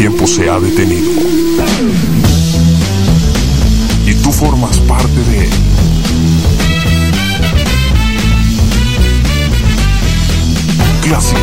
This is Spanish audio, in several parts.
tiempo se ha detenido y tú formas parte de él. Classic.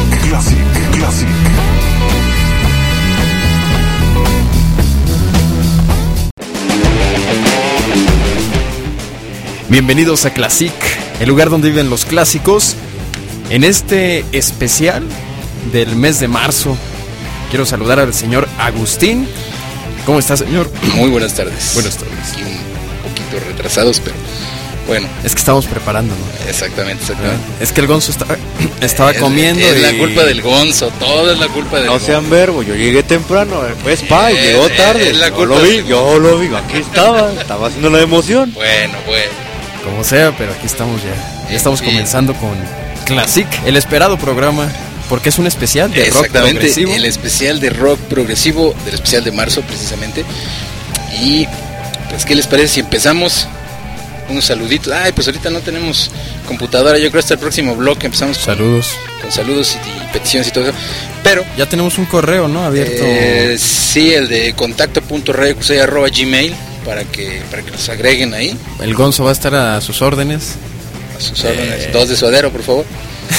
Bienvenidos a Classic, el lugar donde viven los clásicos. En este especial del mes de marzo, quiero saludar al señor Agustín. ¿Cómo está, señor? Muy buenas tardes. Buenas tardes. Aquí un poquito retrasados, pero bueno. Es que estamos preparando, ¿no? Exactamente. Es que el Gonzo estaba comiendo. Es la culpa del Gonzo, todo es la culpa del Gonzo. No sean verbo, yo llegué temprano, pues llegó tarde. Es la culpa yo lo vi, aquí estaba haciendo la emoción. Bueno. Como sea, pero aquí estamos ya. Ya estamos Bien. comenzando con Classic, el esperado programa, porque es un especial de rock progresivo. El especial de rock progresivo, del especial de marzo precisamente. Y pues, ¿qué les parece si empezamos? Unos saluditos. Ay, pues ahorita no tenemos computadora, yo creo hasta el próximo bloque empezamos con saludos y peticiones y todo eso. Pero ya tenemos un correo, ¿no? Abierto. Sí, el de contacto.radiocusey@gmail para que nos agreguen ahí. El Gonzo va a estar a sus órdenes. A sus órdenes. 2 de suadero, por favor.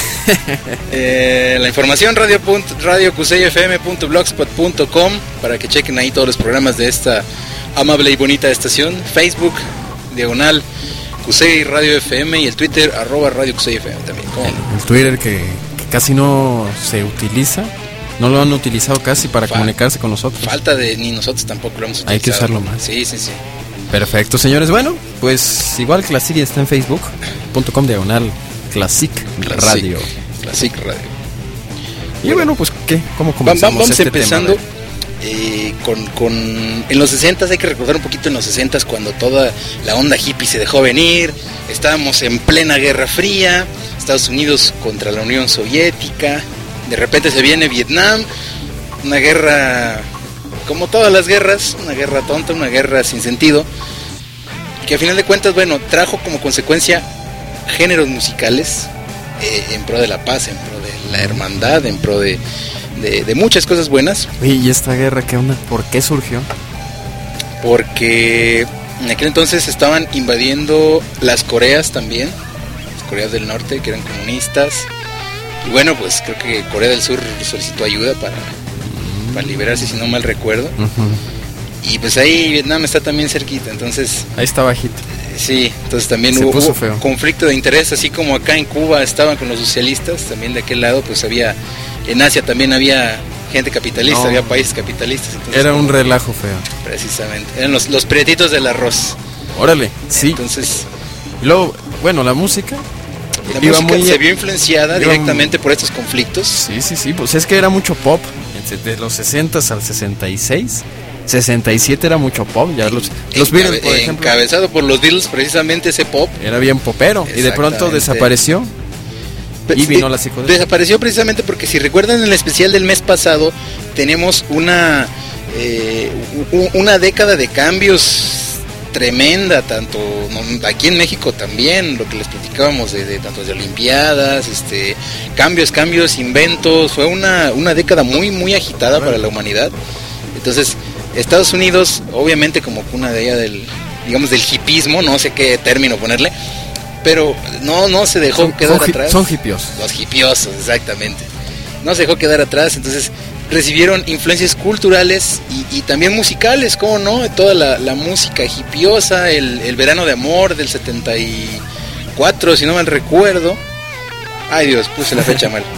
La información radiocuseyfm.blogspot.com para que chequen ahí todos los programas de esta amable y bonita estación. Facebook, diagonal Cusey Radio FM, y el Twitter @Radio Cusey FM también. El Twitter que casi no se utiliza. No lo han utilizado casi para comunicarse con nosotros. Ni nosotros tampoco lo hemos utilizado. Hay que usarlo más. Sí. Perfecto, señores. Bueno, pues igual Classic está en facebook.com/Classic Radio. Classic Radio. Y bueno, pues ¿qué? ¿Cómo comenzamos? Vamos empezando con en los 60s. Hay que recordar un poquito en los 60s, cuando toda la onda hippie se dejó venir. Estábamos en plena Guerra Fría, Estados Unidos contra la Unión Soviética. De repente se viene Vietnam, una guerra como todas las guerras, una guerra tonta, una guerra sin sentido, que a final de cuentas, bueno, trajo como consecuencia géneros musicales en pro de la paz, en pro de la hermandad, en pro de muchas cosas buenas. ¿Y esta guerra qué onda? ¿Por qué surgió? Porque en aquel entonces estaban invadiendo las Coreas también, las Coreas del Norte, que eran comunistas. Y bueno, pues creo que Corea del Sur solicitó ayuda para liberarse, si no mal recuerdo. Y pues ahí Vietnam está también cerquita, entonces... Ahí está bajito. Sí, entonces también hubo conflicto de interés, así como acá en Cuba estaban con los socialistas, también de aquel lado pues había... En Asia también había gente capitalista, había países capitalistas. Entonces, era un relajo feo. Precisamente, eran los prietitos del arroz. Órale, sí. Entonces... Y luego, bueno, la música... se vio influenciada directamente por estos conflictos. Sí, pues es que era mucho pop. De los 60s al 66, 67 era mucho pop. Ya los Beatles, por ejemplo, encabezado por los Beatles, precisamente ese pop era bien popero. Y de pronto desapareció. Y vino la psicodelia. Desapareció precisamente porque, si recuerdan, en el especial del mes pasado tenemos una década de cambios tremenda, tanto aquí en México también, lo que les platicábamos de tanto de olimpiadas, cambios, inventos. Fue una década muy muy agitada para la humanidad. Entonces Estados Unidos, obviamente como cuna de ella del hipismo, no sé qué término ponerle, pero no se dejó quedar atrás. Son hipiosos. Los hipiosos, exactamente. No se dejó quedar atrás, entonces recibieron influencias culturales y también musicales, ¿cómo no? Toda la música hipiosa, el verano de amor del 74, si no mal recuerdo. Ay Dios, puse la fecha mal.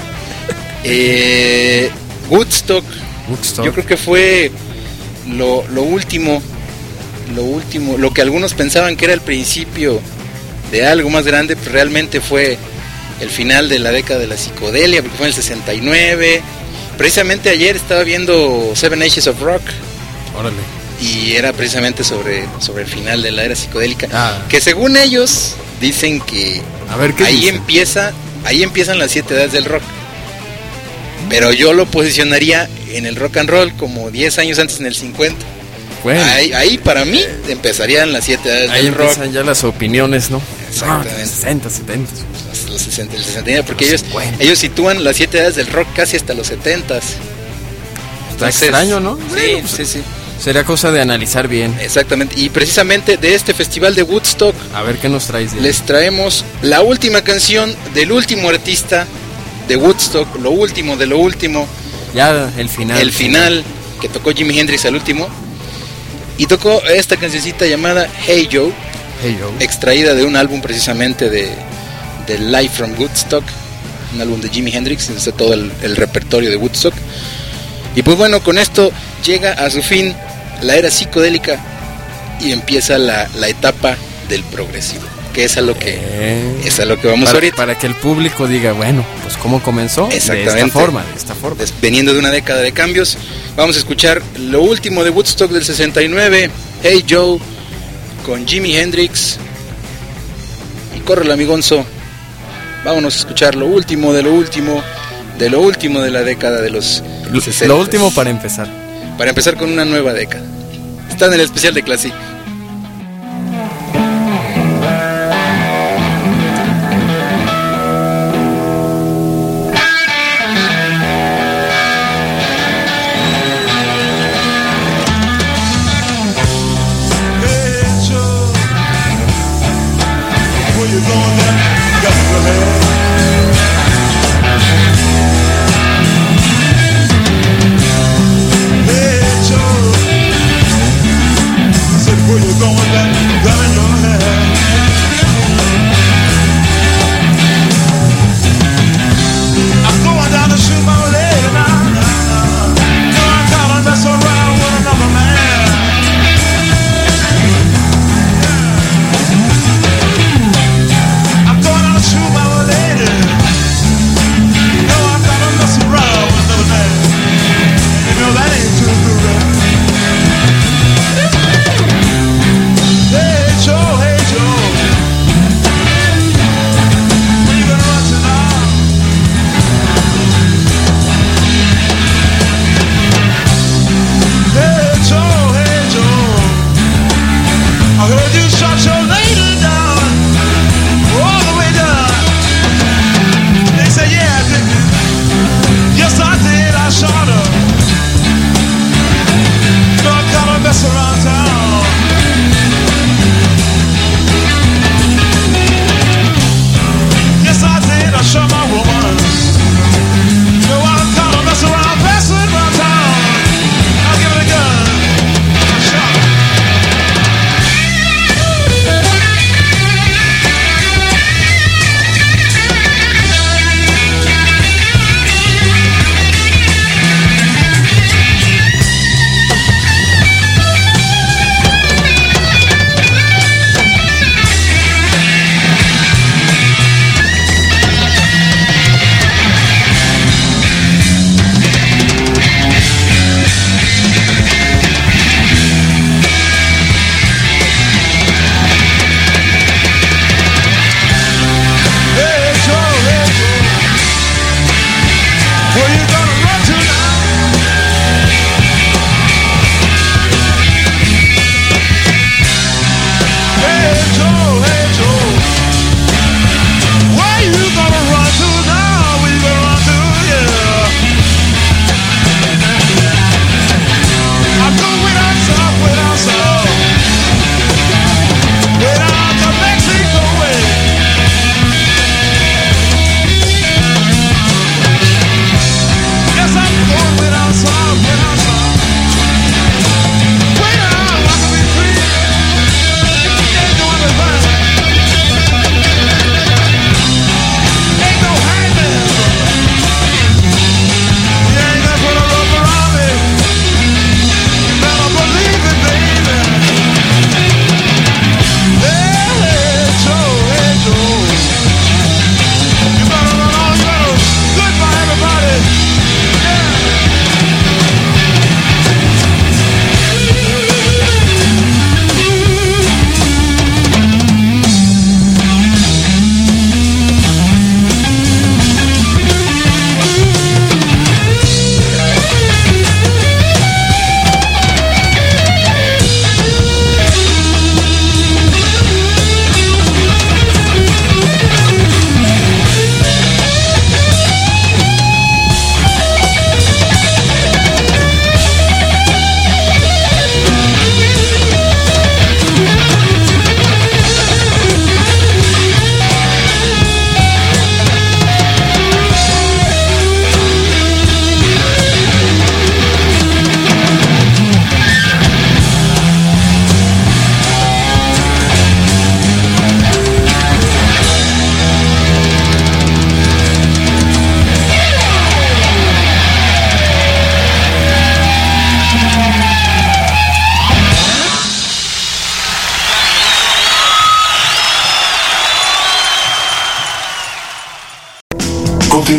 Woodstock. Yo creo que fue lo último, lo que algunos pensaban que era el principio de algo más grande, pues realmente fue el final de la década de la psicodelia, porque fue en el 69. Precisamente ayer estaba viendo Seven Ages of Rock. Órale. Y era precisamente sobre el final de la era psicodélica. Que según ellos dicen que ahí empiezan las 7 edades del rock. Pero yo lo posicionaría en el rock and roll como 10 años antes, en el 50. Bueno, ahí para mí empezarían las 7 edades del rock. Ahí empiezan ya las opiniones, ¿no? Exactamente. 60, 70. Los 60, el 60, porque ellos sitúan las 7 edades del rock casi hasta los 70s. Está extraño, ¿no? Sí, Bueno, pues, sí, sí. Sería cosa de analizar bien. Exactamente. Y precisamente de este festival de Woodstock A ver qué nos traes. les traemos la última canción del último artista de Woodstock, lo último de lo último, Ya el final. el final que tocó Jimi Hendrix al último. Y tocó esta cancioncita llamada Hey Joe, Hey, yo. extraída de un álbum precisamente de Live from Woodstock, un álbum de Jimi Hendrix, donde está todo el repertorio de Woodstock. Y pues bueno, con esto llega a su fin la era psicodélica y empieza la etapa del progresivo, que es a lo que vamos ahorita. Para que el público diga, bueno, pues cómo comenzó. Exactamente. De esta forma. Veniendo de una década de cambios, vamos a escuchar lo último de Woodstock del 69, Hey Joe, con Jimi Hendrix. Y córrele, amigonzo, vámonos a escuchar lo último de lo último de lo último de la década de los 60. Lo último para empezar. Para empezar con una nueva década. Está en el especial de Classic.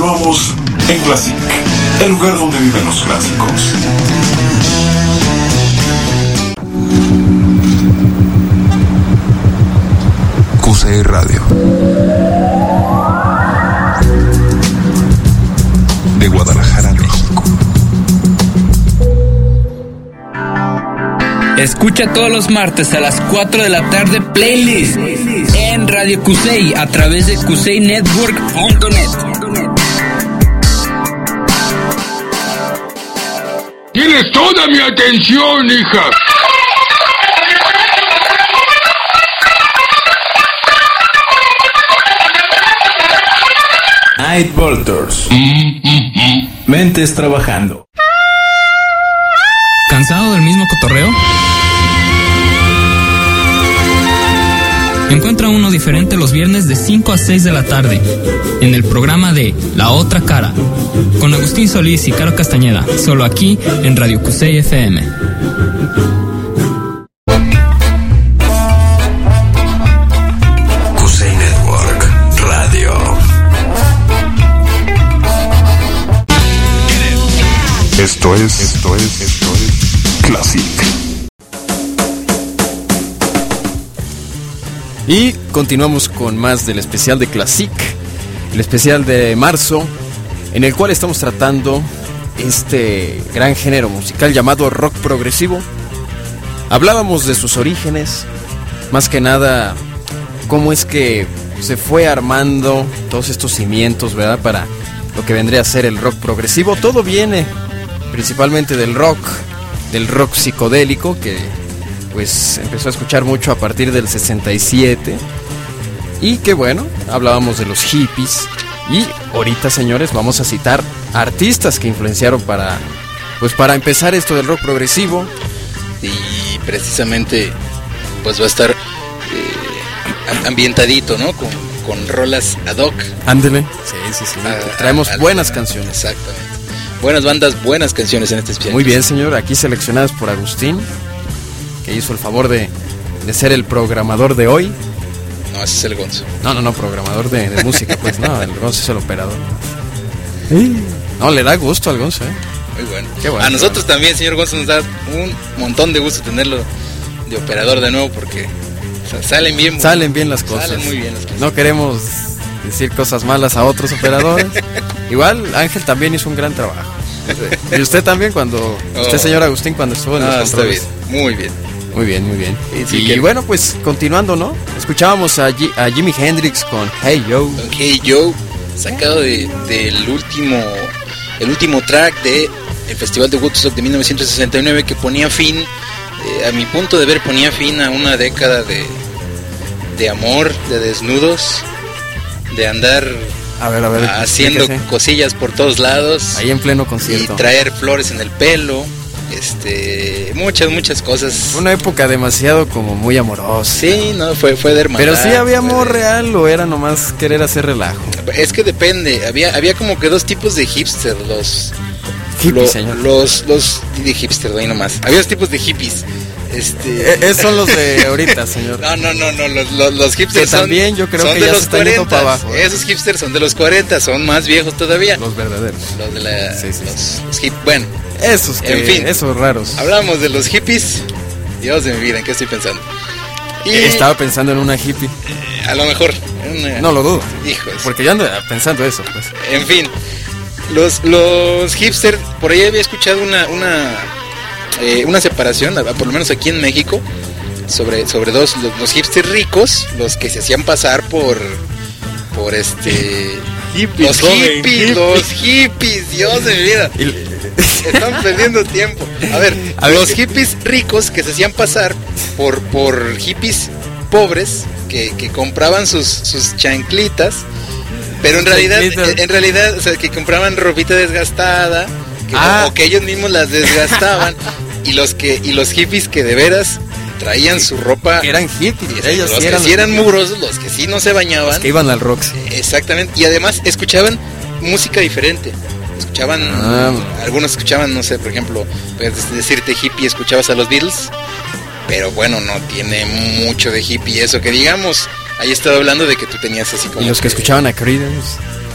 Continuamos en Classic, el lugar donde viven los clásicos. QCI Radio. De Guadalajara, México. Escucha todos los martes a las 4 de la tarde Playlist en Radio QCI a través de QCINetwork.net. Tienes toda mi atención, hija. Night Volters. Mentes trabajando. ¿Cansado del mismo cotorreo? Encuentra uno diferente los viernes de 5 a 6 de la tarde en el programa de La Otra Cara con Agustín Solís y Caro Castañeda, solo aquí en Radio QCI FM. QCI Network Radio. Esto es Classic. Y continuamos con más del especial de Classic, el especial de marzo, en el cual estamos tratando este gran género musical llamado rock progresivo. Hablábamos de sus orígenes, más que nada cómo es que se fue armando todos estos cimientos, ¿verdad? Para lo que vendría a ser el rock progresivo. Todo viene principalmente del rock psicodélico, que pues empezó a escuchar mucho a partir del 67, y que bueno, hablábamos de los hippies, y ahorita, señores, vamos a citar artistas que influenciaron para empezar esto del rock progresivo. Y precisamente pues va a estar ambientadito, ¿no? Con rolas ad hoc. Ándele. Sí. Traemos buenas canciones. Exactamente. Buenas bandas, buenas canciones en este especial. Muy bien, señor, aquí seleccionadas por Agustín, que hizo el favor de ser el programador de hoy. No, ese es el Gonzo. No, programador de música, pues no, el Gonzo es el operador. No, le da gusto al Gonzo, Muy bueno. Qué bueno. A nosotros también, señor Gonzo, nos da un montón de gusto tenerlo de operador de nuevo, porque salen bien las cosas. Salen muy bien las cosas. No queremos decir cosas malas a otros operadores. Igual Ángel también hizo un gran trabajo. Y usted también usted, señor Agustín, cuando estuvo en los controles. Está bien, muy bien. Muy bien. Sí, y bueno, pues continuando, ¿no? Escuchábamos a Jimi Hendrix con Hey Joe. Con Hey Joe, sacado del último track de el Festival de Woodstock de 1969, que ponía fin, a mi punto de ver, ponía fin a una década de amor, de desnudos, de andar a ver, haciendo cosillas por todos lados. Ahí en pleno concierto. Y traer flores en el pelo. Muchas cosas. Una época demasiado como muy amorosa. Sí, no, fue de hermandad. Pero sí había amor real, o era nomás querer hacer relajo. Es que depende, había como que dos tipos de hipster, los de hipster, ahí nomás. Había dos tipos de hippies. Esos son los de ahorita, señor. No, los hipsters que también yo creo son que de ya los se están 40. yendo para abajo. Esos hipsters son de los 40, son más viejos todavía. Los verdaderos. Los de la sí. los bueno, esos raros. Hablamos de los hippies. Dios de mi vida, ¿en qué estoy pensando? Estaba pensando en una hippie. A lo mejor. No lo dudo. Hijos. Porque yo ando pensando eso, pues. En fin, los hipsters, por ahí había escuchado una separación, por lo menos aquí en México, sobre dos, los hipsters ricos, los que se hacían pasar por hippies, los hippies, Dios de mi vida. Están perdiendo tiempo. A ver, los hippies ricos que se hacían pasar por hippies pobres que compraban sus chanclitas, pero en realidad, o sea, que compraban ropita desgastada, o que ellos mismos las desgastaban, y los hippies que de veras traían su ropa, eran hippies, ellos los que sí eran muros, los que sí no se bañaban, los que iban al Roxy. Exactamente, y además escuchaban música diferente. Algunos escuchaban, no sé, por ejemplo, decirte hippie, escuchabas a los Beatles, pero bueno, no tiene mucho de hippie eso que digamos. Ahí estaba hablando de que tú tenías así como... Y los que escuchaban a Creedence.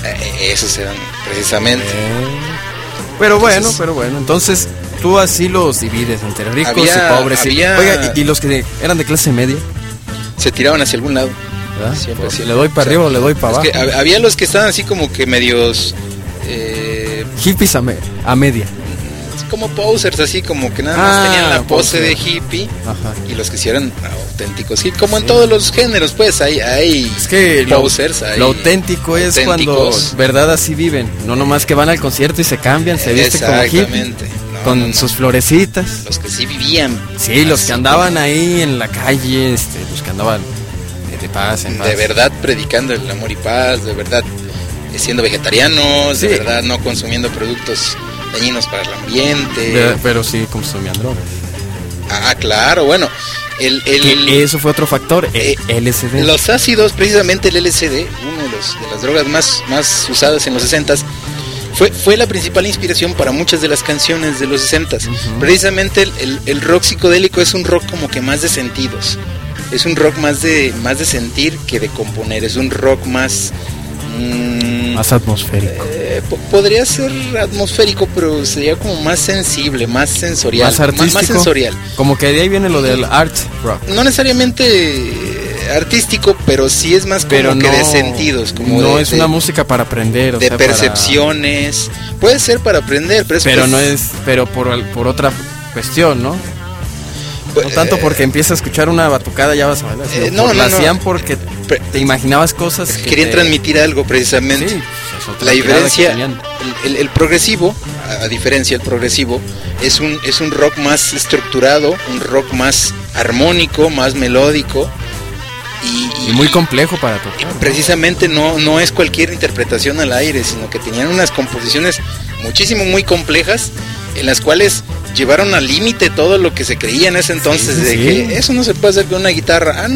Esos eran precisamente. Pero bueno, entonces tú así los divides entre ricos y pobres. Oiga, ¿y los que eran de clase media? Se tiraban hacia algún lado. Siempre, ¿le doy para arriba o le doy para abajo? Que había los que estaban así como que medios... hippies a media. Como posers, así como que nada más tenían la pose de hippie. Ajá. Y los que sí eran auténticos. Y como en todos los géneros, pues hay es que posers. Lo auténtico es cuando verdad así viven. No nomás que van al concierto y se cambian, se visten como hippie. Con sus florecitas. Los que sí vivían. Sí, los que andaban ahí en la calle, los que andaban de paz, en paz. De verdad predicando el amor y paz, de verdad siendo vegetarianos, de verdad no consumiendo productos dañinos para el ambiente. Pero sí consumían drogas. Claro, bueno. Eso fue otro factor, LSD. Los ácidos, precisamente el LSD, uno de las drogas más usadas en los 60s, fue la principal inspiración para muchas de las canciones de los 60s. Precisamente el rock psicodélico es un rock como que más de sentidos. Es un rock más de sentir que de componer. Es un rock más atmosférico. Podría ser atmosférico, pero sería como más sensible, más sensorial, más artístico, más sensorial. Como que de ahí viene lo del art rock. No necesariamente artístico, pero sí es más como que de sentidos, como no es una música para aprender, de percepciones. Puede ser para aprender, pero no es, pero por otra cuestión, ¿no? No tanto porque empiezas a escuchar una batucada ya vas a bailar, sino la hacían porque te imaginabas cosas que querían transmitir algo precisamente. Sí, la diferencia, el progresivo, a diferencia del progresivo, es un rock más estructurado, un rock más armónico, más melódico y muy complejo para tocar. Precisamente no es cualquier interpretación al aire, sino que tenían unas composiciones muy complejas en las cuales llevaron al límite todo lo que se creía en ese entonces, que eso no se puede hacer con una guitarra.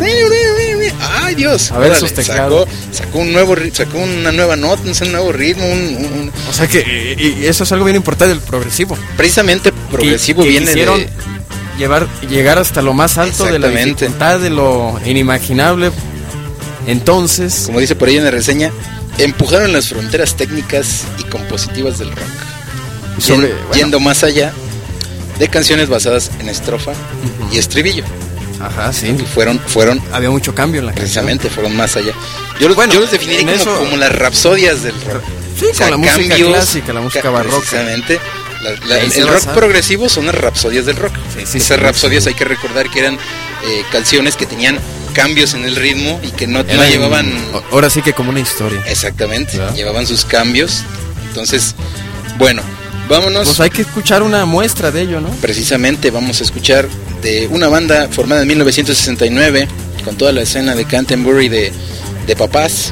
Ay Dios, a ver esos teclados. Sacó una nueva nota, un nuevo ritmo, o sea que y eso es algo bien importante del progresivo. Precisamente progresivo que viene de llegar hasta lo más alto de la dificultad, de lo inimaginable. Entonces, como dice por ahí en la reseña, empujaron las fronteras técnicas y compositivas del rock, yendo más allá de canciones basadas en estrofa y estribillo. Ajá, sí. Y fueron había mucho cambio en la precisamente canción. Fueron más allá. Yo los definiría como las rapsodias del rock. Sí, con la música clásica, la música barroca. Precisamente. El rock progresivo son las rapsodias del rock. Esas rapsodias hay que recordar que eran canciones que tenían cambios en el ritmo y que no llevaban... Ahora sí que como una historia. Exactamente, llevaban sus cambios. Entonces, bueno, vámonos. Pues hay que escuchar una muestra de ello, ¿no? Precisamente vamos a escuchar de una banda formada en 1969 con toda la escena de Canterbury de papás.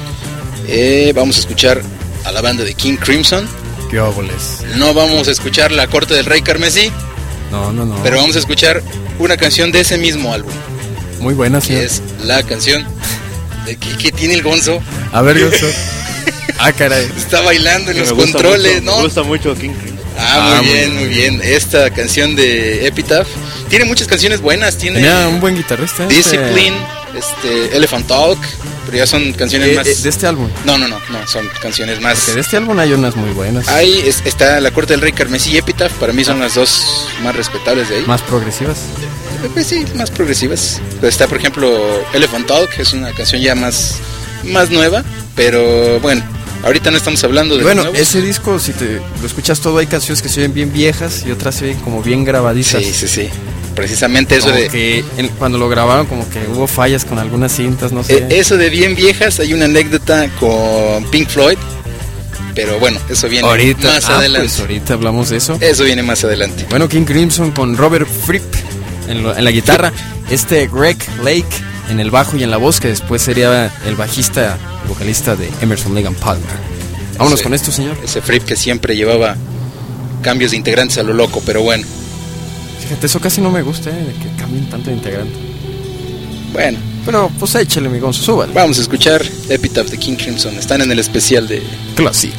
Vamos a escuchar a la banda de King Crimson. ¡Qué óboles! No vamos a escuchar La Corte del Rey Carmesí. No. Pero vamos a escuchar una canción de ese mismo álbum. Muy buena, sí. Que es la canción de que tiene el Gonzo. A ver, Gonzo. Caray. Está bailando en los controles, ¿no? Me gusta mucho King Crimson. Muy bien. Esta canción de Epitaph tiene muchas canciones buenas. Tenía un buen guitarrista. Discipline, Elephant Talk, pero ya son canciones más. ¿De este álbum? No, son canciones más. Porque de este álbum hay unas muy buenas. Ahí está La Corte del Rey Carmesí y Epitaph. Para mí son las dos más respetables de ahí. ¿Más progresivas? Pues sí, más progresivas. Pero está, por ejemplo, Elephant Talk, que es una canción ya más nueva, pero bueno. Ahorita no estamos hablando de... Bueno, ese disco, si te lo escuchas todo, hay canciones que se oyen bien viejas y otras se oyen como bien grabadizas. Sí. Precisamente eso como que cuando lo grabaron como que hubo fallas con algunas cintas, no sé. Eso de bien viejas, hay una anécdota con Pink Floyd, pero bueno, eso viene más adelante. Pues ahorita hablamos de eso. Eso viene más adelante. Bueno, King Crimson con Robert Fripp en la guitarra, Greg Lake en el bajo y en la voz, que después sería el bajista y vocalista de Emerson Lake and Palmer. Vámonos con esto, señor. Ese Fripp que siempre llevaba cambios de integrantes a lo loco, pero bueno. Fíjate, eso casi no me gusta, de que cambien tanto de integrante. Bueno. Pero pues échale, mi Gonzo, súbale. Vamos a escuchar Epitaph de King Crimson. Están en el especial de Classic.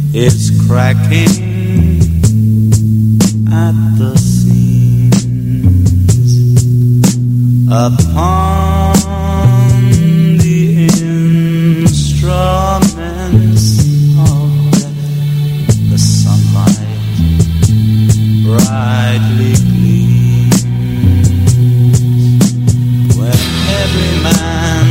is cracking at the seams. Upon the instruments of death, the sunlight brightly gleams. When every man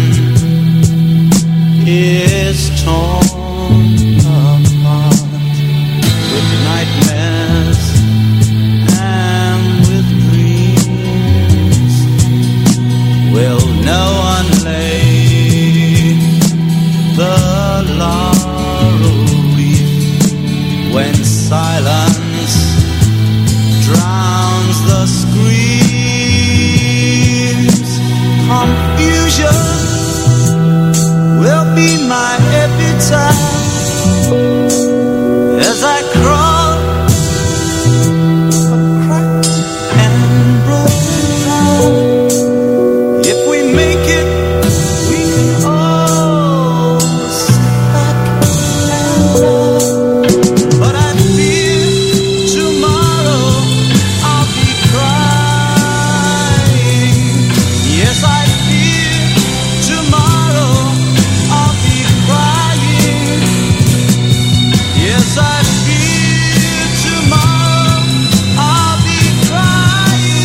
is torn apart with nightmares and with dreams, will no one lay the laurel wreath when silence drowns the screams? Confusion will be my epitaph as I crawl a cracked and broken path. If we make it, we can all sit back and laugh. But I fear tomorrow I'll be crying. Yes, I fear tomorrow I'll be crying. Yes, I fear tomorrow I'll be crying.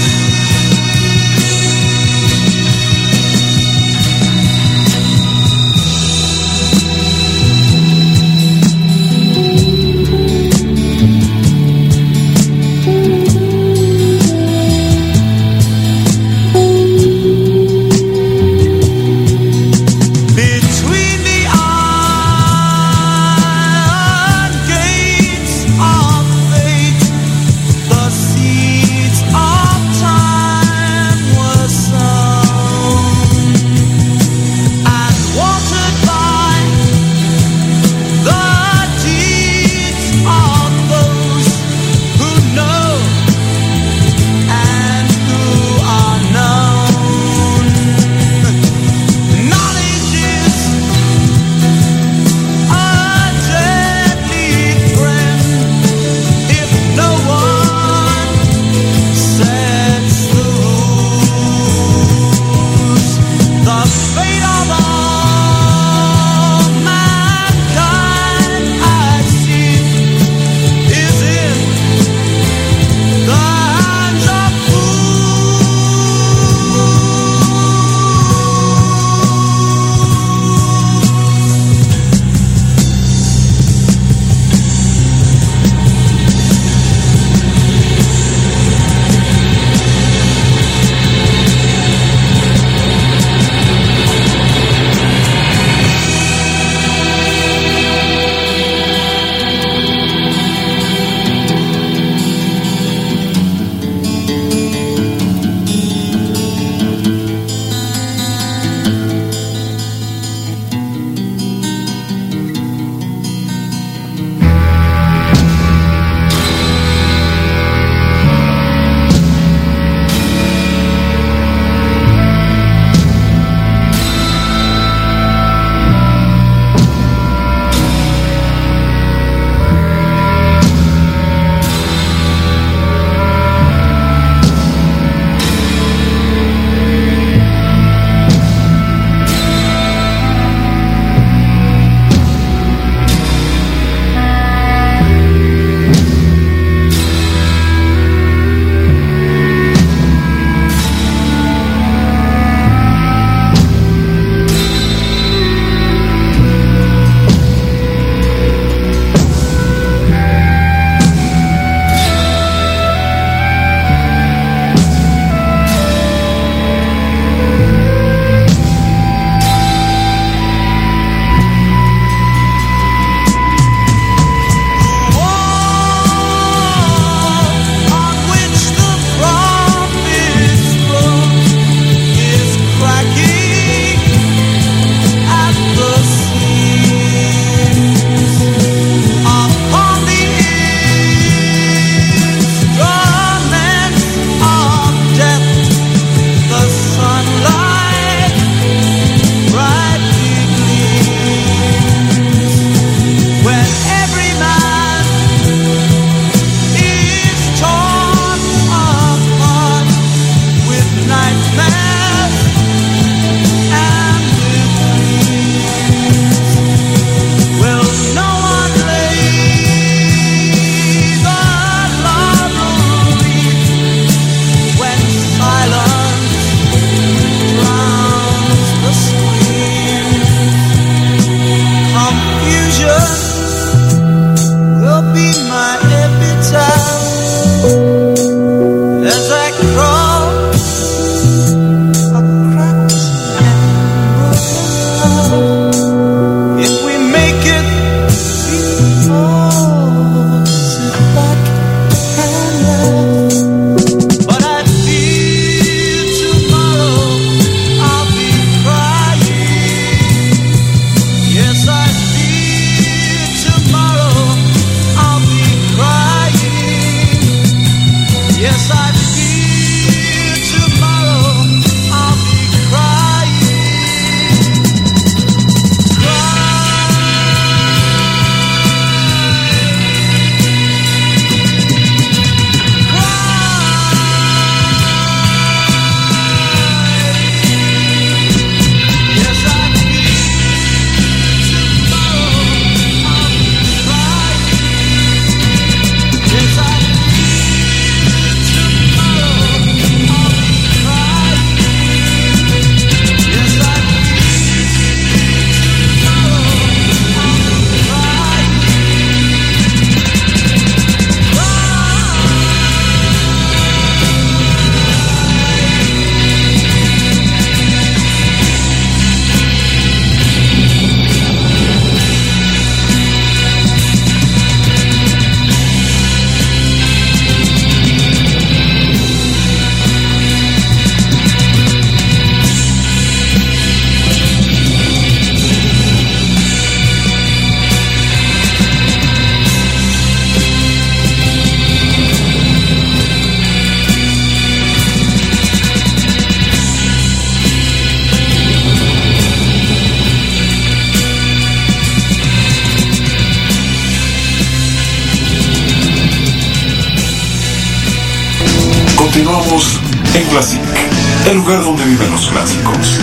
Continuamos en Classic, el lugar donde viven los clásicos.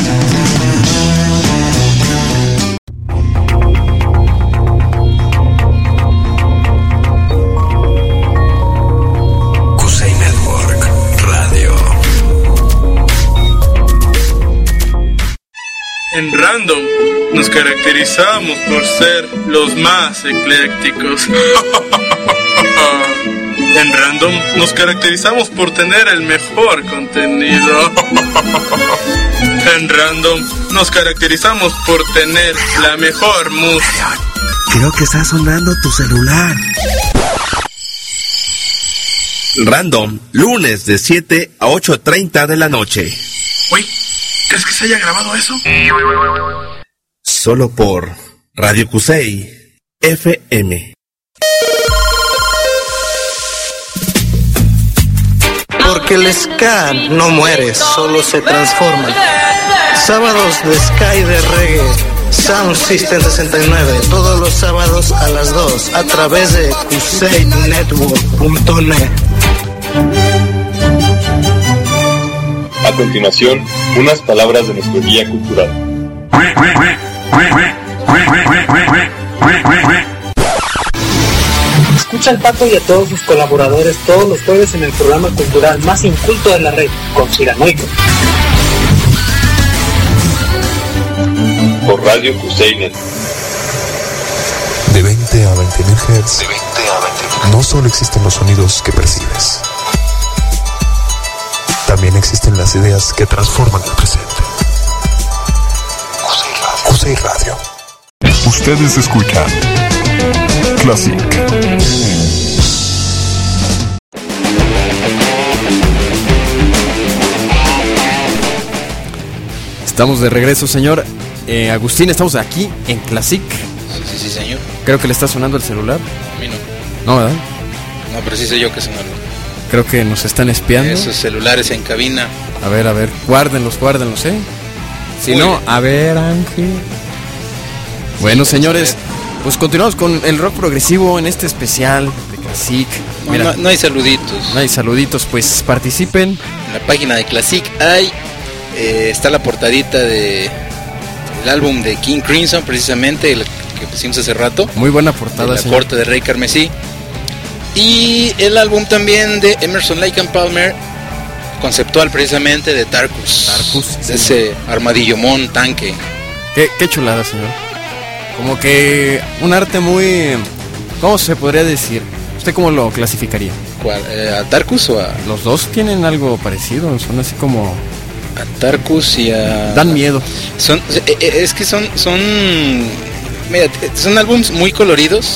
Kusei Network Radio. En Random nos caracterizamos por ser los más eclécticos. En Random nos caracterizamos por tener el mejor contenido. En Random nos caracterizamos por tener la mejor música. Creo que está sonando tu celular. Random, lunes de 7 a 8:30 de la noche. Uy, ¿crees que se haya grabado eso? Solo por Radio Kusei FM. Porque el ska no muere, solo se transforma. Sábados de ska y de reggae, Sound System 69, todos los sábados a las 2, a través de kuseynetwork.net. A continuación, unas palabras de nuestro guía cultural. Escucha al Paco y a todos sus colaboradores todos los jueves en el programa cultural más inculto de la red, con Ciranoico. Por Radio Kusei Network. De 20 a 20.000 Hz. No solo existen los sonidos que percibes. También existen las ideas que transforman el presente. Kusei Radio. Ustedes escuchan Classic. Estamos de regreso, señor. Agustín, estamos aquí en Classic. Sí, señor. Creo que le está sonando el celular. A mí no. No, ¿verdad? No, pero sí sé yo que sonarlo. Creo que nos están espiando. Esos celulares en cabina. A ver, guárdenlos, ¿eh? Si no, a ver, Ángel. Bueno, señores, pues continuamos con el rock progresivo en este especial de Classic. Mira, no hay saluditos. No hay saluditos, pues participen. En la página de Classic está la portadita del álbum de King Crimson, precisamente, el que pusimos hace rato. Muy buena portada, la corte de Rey Carmesí. Y el álbum también de Emerson, Lake and Palmer, conceptual precisamente de Tarkus, de ese armadillomón tanque. Qué chulada, señor. Como que un arte muy... ¿Cómo se podría decir? ¿Usted cómo lo clasificaría? ¿Cuál? ¿A Tarkus o a...? Los dos tienen algo parecido, son así como... A Tarkus y a... Dan miedo. Es que son mira, son álbums muy coloridos,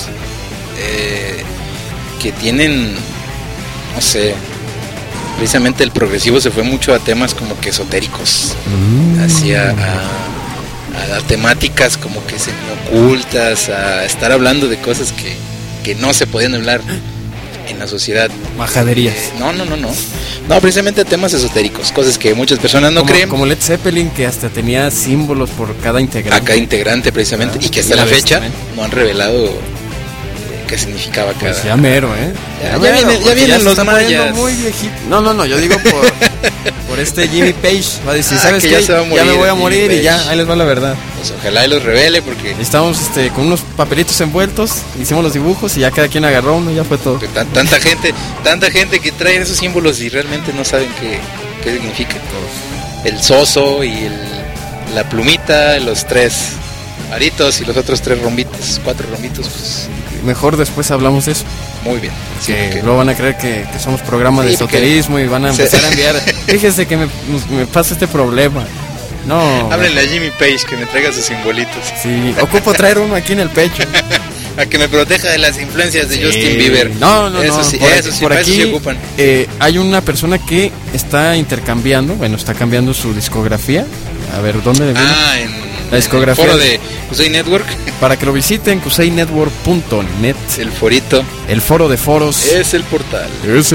que tienen, no sé, precisamente el progresivo se fue mucho a temas como que esotéricos, hacia a temáticas como que semiocultas, a estar hablando de cosas que no se podían hablar en la sociedad. Majaderías. No, precisamente temas esotéricos, cosas que muchas personas no creen. Como Led Zeppelin, que hasta tenía símbolos por cada integrante. A cada integrante, precisamente, y que hasta la fecha no han revelado qué significaba cada. Pues ya mero, Ya vienen los mayas. Muy viejito. No, yo digo por este Jimmy Page. Va a decir, ¿sabes qué? Ya me voy a morir y ya, ahí les va la verdad. Pues ojalá y los revele, porque estamos con unos papelitos envueltos, hicimos los dibujos y ya cada quien agarró uno y ya fue todo. Tanta gente que trae esos símbolos y realmente no saben qué significa. El soso y la plumita, los 3 aritos y los otros 4 rombitos, pues. Mejor después hablamos de eso. Muy bien. Que luego van a creer que somos programa de esoterismo y van a empezar a enviar. Fíjese que me pasa este problema. No. Háblenle a Jimmy Page que me traiga sus simbolitos. Sí, ocupo traer uno aquí en el pecho. A que me proteja de las influencias de Justin Bieber. No. Eso sí, por aquí sí ocupan. Hay una persona que está intercambiando, está cambiando su discografía. A ver, ¿dónde le viene? En la discografía. El foro de Kusei Network. Para que lo visiten, kuseynetwork.net. El forito. El foro de foros. Es el portal.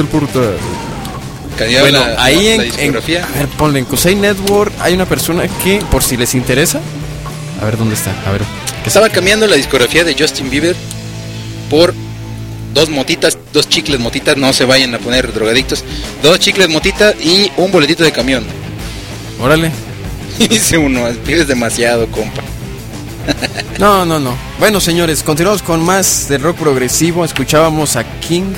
Bueno, ahí en discografía. A ver, ponle en Kusei Network. Hay una persona que, por si les interesa. A ver, ¿dónde está? A ver. Estaba cambiando la discografía de Justin Bieber por 2 motitas, 2 chicles motitas, no se vayan a poner drogadictos, 2 chicles motitas y un boletito de camión. Órale. Dice uno, pides demasiado, compa. No. Bueno, señores, continuamos con más del rock progresivo. Escuchábamos a King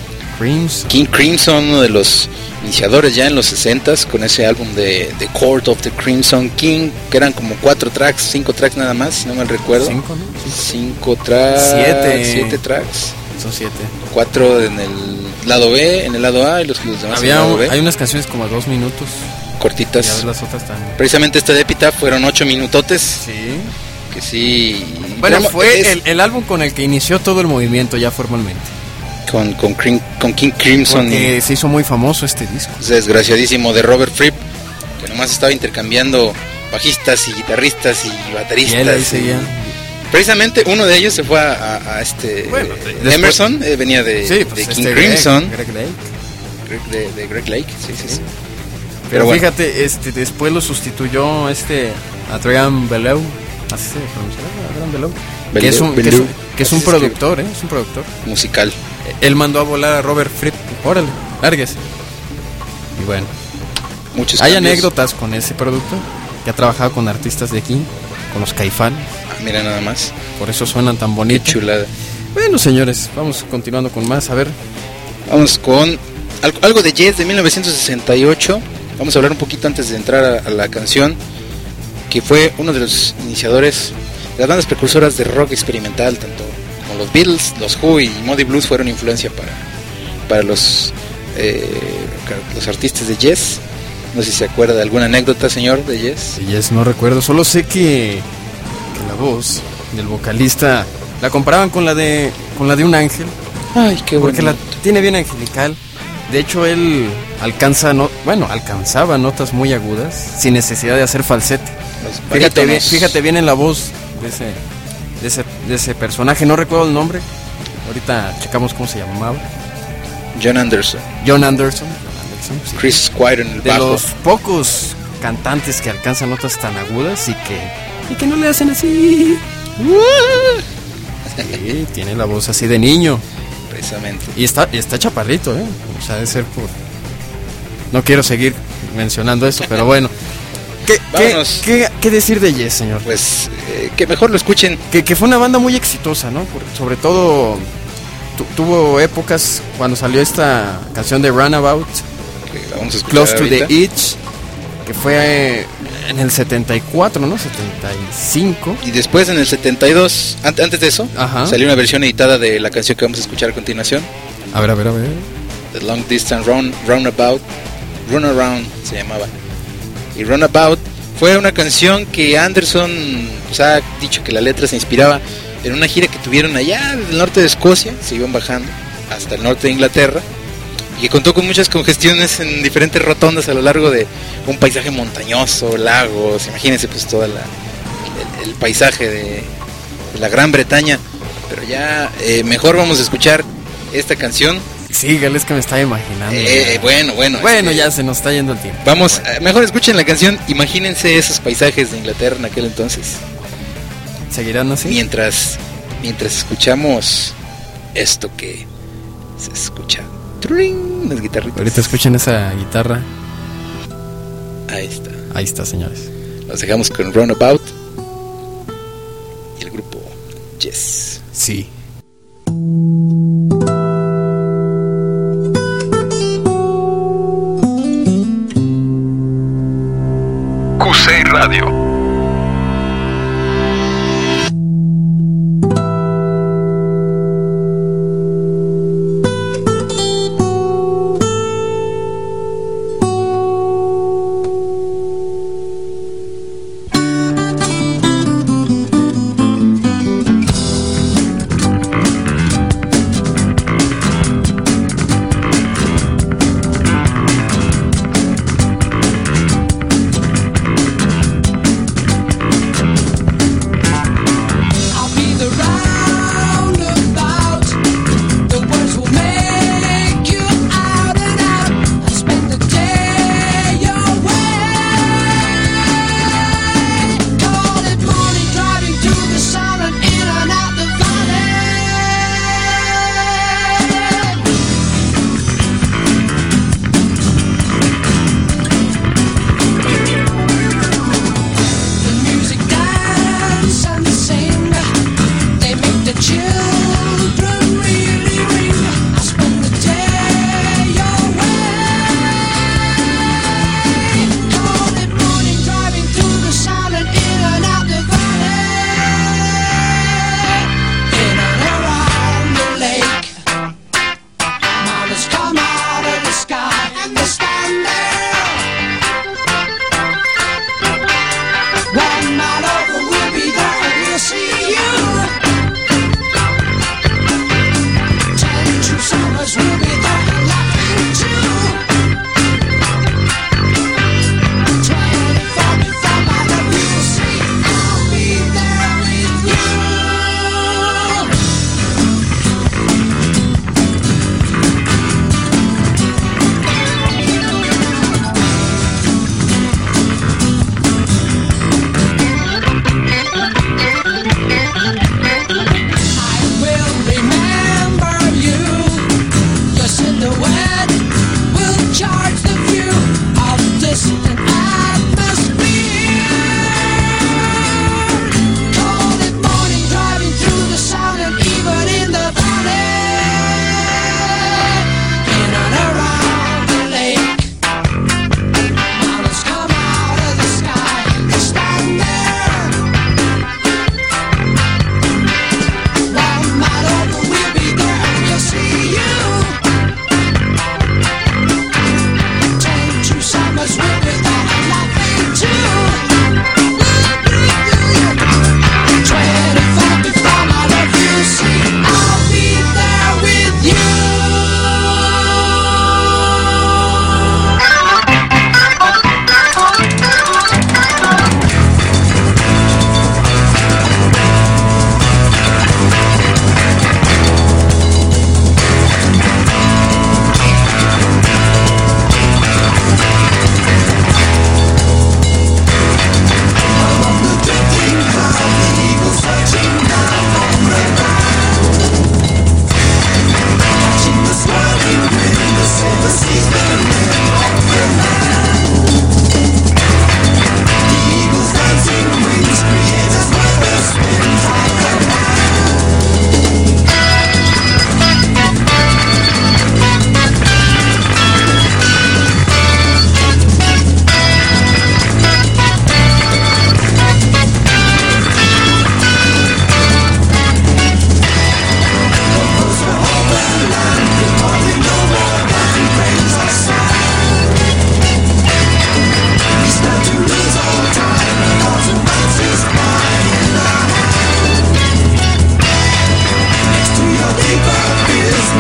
Crimson, uno de los iniciadores ya en los 60s, con ese álbum de The Court of the Crimson King, que eran como 5 tracks nada más, si no mal recuerdo. 5, ¿no? 5 tracks. 7 tracks. Son 7. 4 en el lado B, en el lado A y los demás en el lado B. Hay unas canciones como 2 minutos. Cortitas. Ya ves, las otras también. Precisamente esta de Epitaph fueron 8 minutotes. Sí. Que sí. Bueno, fue el álbum con el que inició todo el movimiento ya formalmente. Con King Crimson. Porque se hizo muy famoso este disco. Desgraciadísimo de Robert Fripp, que nomás estaba intercambiando bajistas y guitarristas y bateristas. Y él ahí seguía. Precisamente uno de ellos se fue a Emerson, venía de King Crimson. Greg Lake. De Greg Lake, sí. Pero fíjate, después lo sustituyó Adrian Belew. Así se pronuncia, Adrian Belew. Que es un productor, es un productor musical. Él mandó a volar a Robert Fripp. Órale, lárguese. Y bueno, hay anécdotas con ese producto, que ha trabajado con artistas de aquí, con los Caifanes. Mira nada más. Por eso suenan tan bonitos. Qué chulada. Bueno, señores, vamos continuando con más. A ver. Vamos con algo de Yes de 1968. Vamos a hablar un poquito antes de entrar a la canción, que fue uno de los iniciadores de las bandas precursoras de rock experimental, tanto como los Beatles, los Who y Moody Blues fueron influencia para los artistas de Yes. No sé si se acuerda de alguna anécdota, señor, de Yes. De Yes no recuerdo, solo sé que la voz del vocalista la comparaban con la de un ángel. Ay, qué bueno. Porque la tiene bien angelical. De hecho, él alcanzaba notas muy agudas sin necesidad de hacer falsete. Fíjate bien en la voz de ese personaje. No recuerdo el nombre. Ahorita checamos cómo se llamaba. John Anderson. Sí. Chris Squire en el bajo. De los pocos cantantes que alcanzan notas tan agudas y que no le hacen así. Sí, tiene la voz así de niño. Precisamente. Y está chaparrito, o sea, debe ser por... No quiero seguir mencionando eso, pero bueno. ¿Qué decir de Yes, señor? Pues que mejor lo escuchen. Que fue una banda muy exitosa, ¿no? Sobre todo tuvo épocas cuando salió esta canción de Runabout, Close to the Edge, que fue en el 74, ¿no? 75. Y después en el 72, antes de eso, salió una versión editada de la canción que vamos a escuchar a continuación. A ver. The Long Distance Runabout se llamaba. Y Runabout fue una canción que Anderson ha dicho que la letra se inspiraba en una gira que tuvieron allá del norte de Escocia, se iban bajando hasta el norte de Inglaterra, y que contó con muchas congestiones en diferentes rotondas a lo largo de un paisaje montañoso, lagos, imagínense pues todo el paisaje de la Gran Bretaña. Pero ya mejor vamos a escuchar esta canción. Sí, es que me estaba imaginando. Bueno, ya se nos está yendo el tiempo. Vamos, mejor escuchen la canción, imagínense esos paisajes de Inglaterra en aquel entonces. ¿Seguirán así? Mientras escuchamos esto que se escucha. ¡Tring! Las guitarritas. Ahorita escuchen esa guitarra. Ahí está, señores. Los dejamos con Runabout y el grupo Yes. Sí. QC Radio.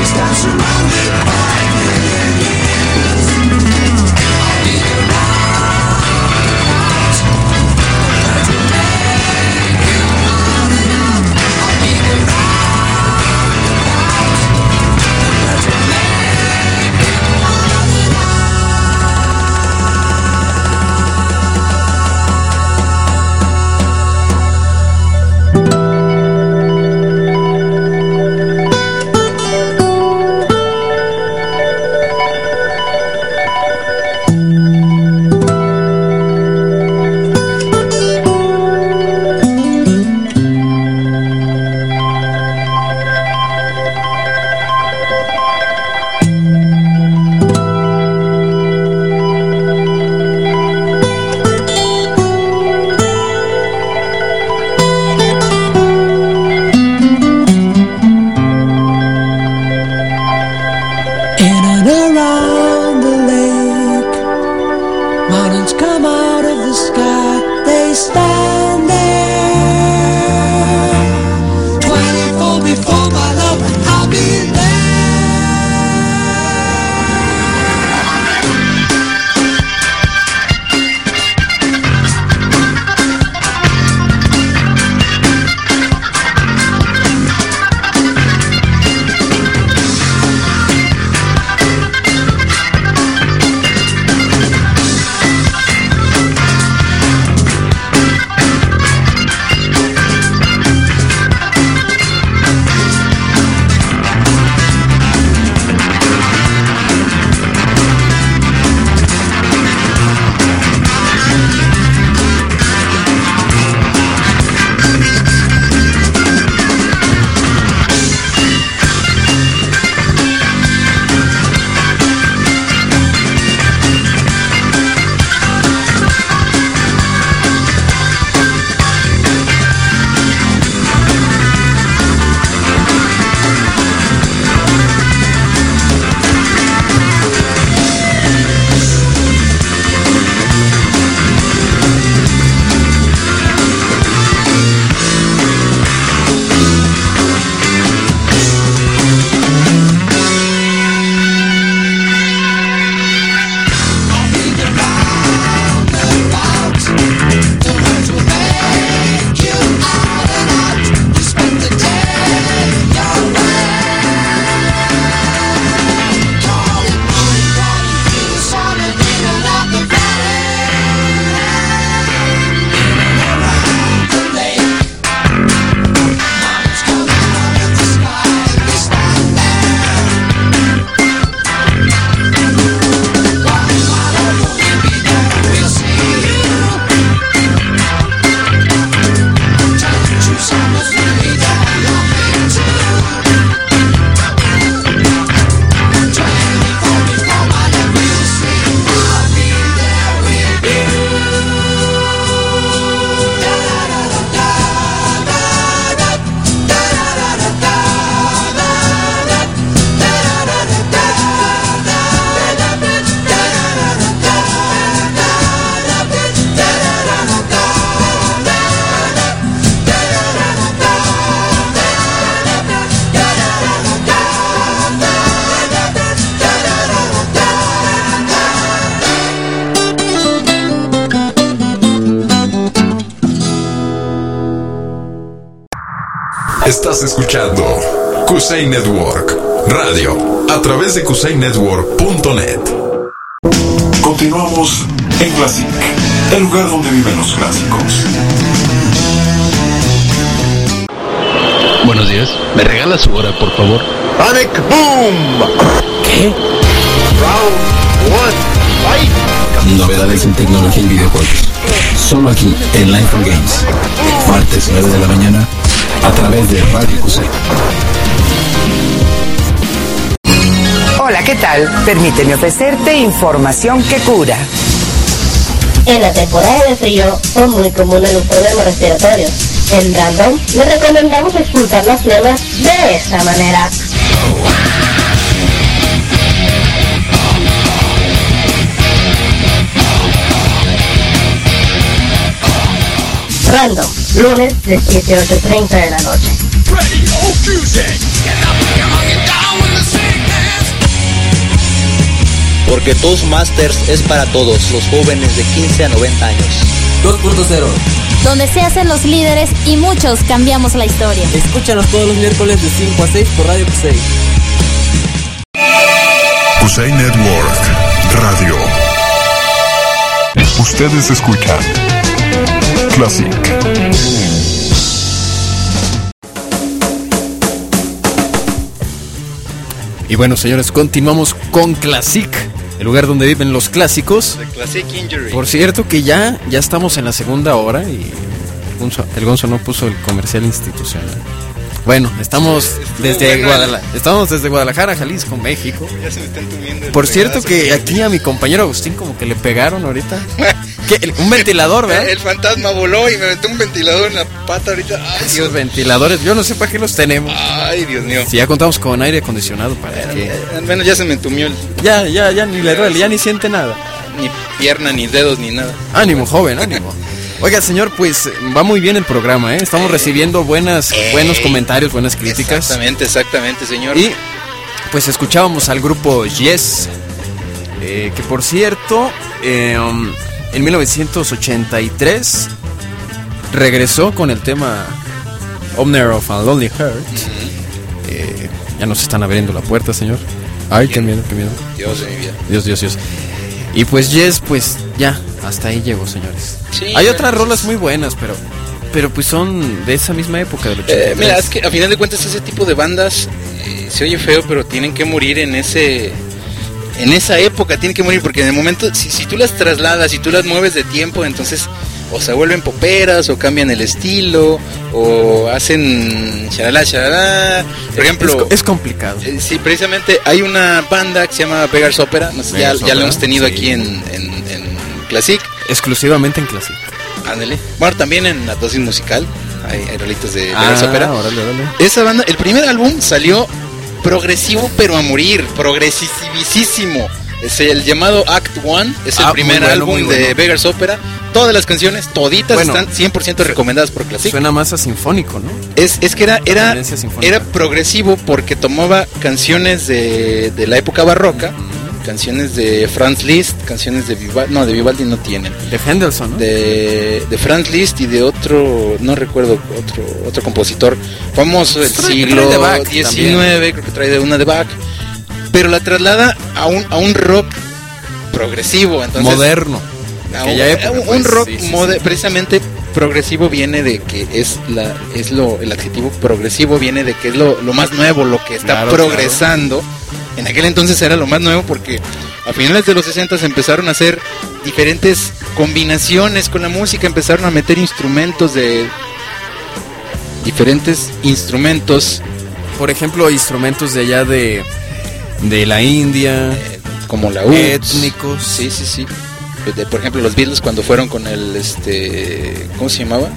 Estás escuchando Kusei Network Radio a través de kusainetwork.net. Continuamos en Classic, el lugar donde viven los clásicos. Buenos días, ¿me regala su hora, por favor? Panic Boom. ¿Qué? Round 1, fight. Novedades en tecnología y videojuegos. Solo aquí en Life for Games. Martes 9 de la mañana a través de Radio Kusei. Hola, ¿qué tal? Permíteme ofrecerte información que cura. En la temporada de frío son muy comunes los problemas respiratorios. En Random le recomendamos expulsar las flemas de esta manera. Random, lunes de 7 a 8:30 de la noche. porque Toastmasters es para todos, los jóvenes de 15 a 90 años. 2.0, donde se hacen los líderes y muchos cambiamos la historia. Escúchanos todos los miércoles de 5 a 6 por Radio Cusey. Cusey Network Radio. Ustedes escuchan Classic. Y bueno, señores, continuamos con Classic, el lugar donde viven los clásicos. The Classic Injury. Por cierto que ya estamos en la segunda hora y el Gonzo no puso el comercial institucional. Bueno, estamos desde Guadalajara, Jalisco, México. Ya se me está entumiendo. Por cierto que aquí a mi compañero Agustín como que le pegaron ahorita. Un ventilador, ¿verdad? El fantasma voló y me aventó un ventilador en la pata ahorita. Ay, Esos ventiladores, yo no sé para qué los tenemos. Ay, Dios mío. Si ya contamos con aire acondicionado para que... Al menos ya se me entumió Ya ni le duele, ya ni siente nada. Ni pierna, ni dedos, ni nada. Ánimo, joven, ánimo. Oiga, señor, pues va muy bien el programa, ¿eh? Estamos recibiendo buenos comentarios, buenas críticas. Exactamente, señor. Y pues escuchábamos al grupo Yes, que por cierto, en 1983 regresó con el tema Owner of a Lonely Heart. Ya nos están abriendo la puerta, señor. Ay, qué miedo. Dios de mi vida. Dios. Y pues Yes, pues ya, hasta ahí llegó, señores. Sí, hay otras rolas muy buenas, pero pues son de esa misma época del 83. Mira, es que a final de cuentas ese tipo de bandas se oye feo, pero tienen que morir en esa época, tienen que morir, porque en el momento, si tú las trasladas, si tú las mueves de tiempo, entonces o se vuelven poperas, o cambian el estilo, o hacen charalá. Por ejemplo, es complicado. Sí, precisamente hay una banda que se llama Beggars Opera, no sé, ya la hemos tenido aquí en Classic. Exclusivamente en Classic. Ándale. Bueno, también en la dosis musical hay rolitos de Beggars Opera. Órale. Esa banda, el primer álbum salió progresivo pero a morir, progresivísimo. Es el llamado Act One, es el primer álbum de Beggars Opera. Todas las canciones, toditas, están 100% recomendadas por Classic. Suena más a sinfónico, ¿no? Es que era progresivo porque tomaba canciones de la época barroca, canciones de Franz Liszt, canciones de Vivaldi, de Vivaldi no tienen. De Henderson, ¿no? De Franz Liszt y de otro, no recuerdo, otro compositor famoso del siglo XIX, creo que trae de una de Bach, pero la traslada a un rock progresivo, entonces moderno. Un rock precisamente progresivo viene de que el adjetivo progresivo viene de que es lo más nuevo, lo que está progresando. En aquel entonces era lo más nuevo porque a finales de los 60 empezaron a hacer diferentes combinaciones con la música, empezaron a meter diferentes instrumentos. Por ejemplo, instrumentos de allá de la India, como la étnicos. Sí. Por ejemplo, los Beatles cuando fueron con el ¿cómo se llamaba?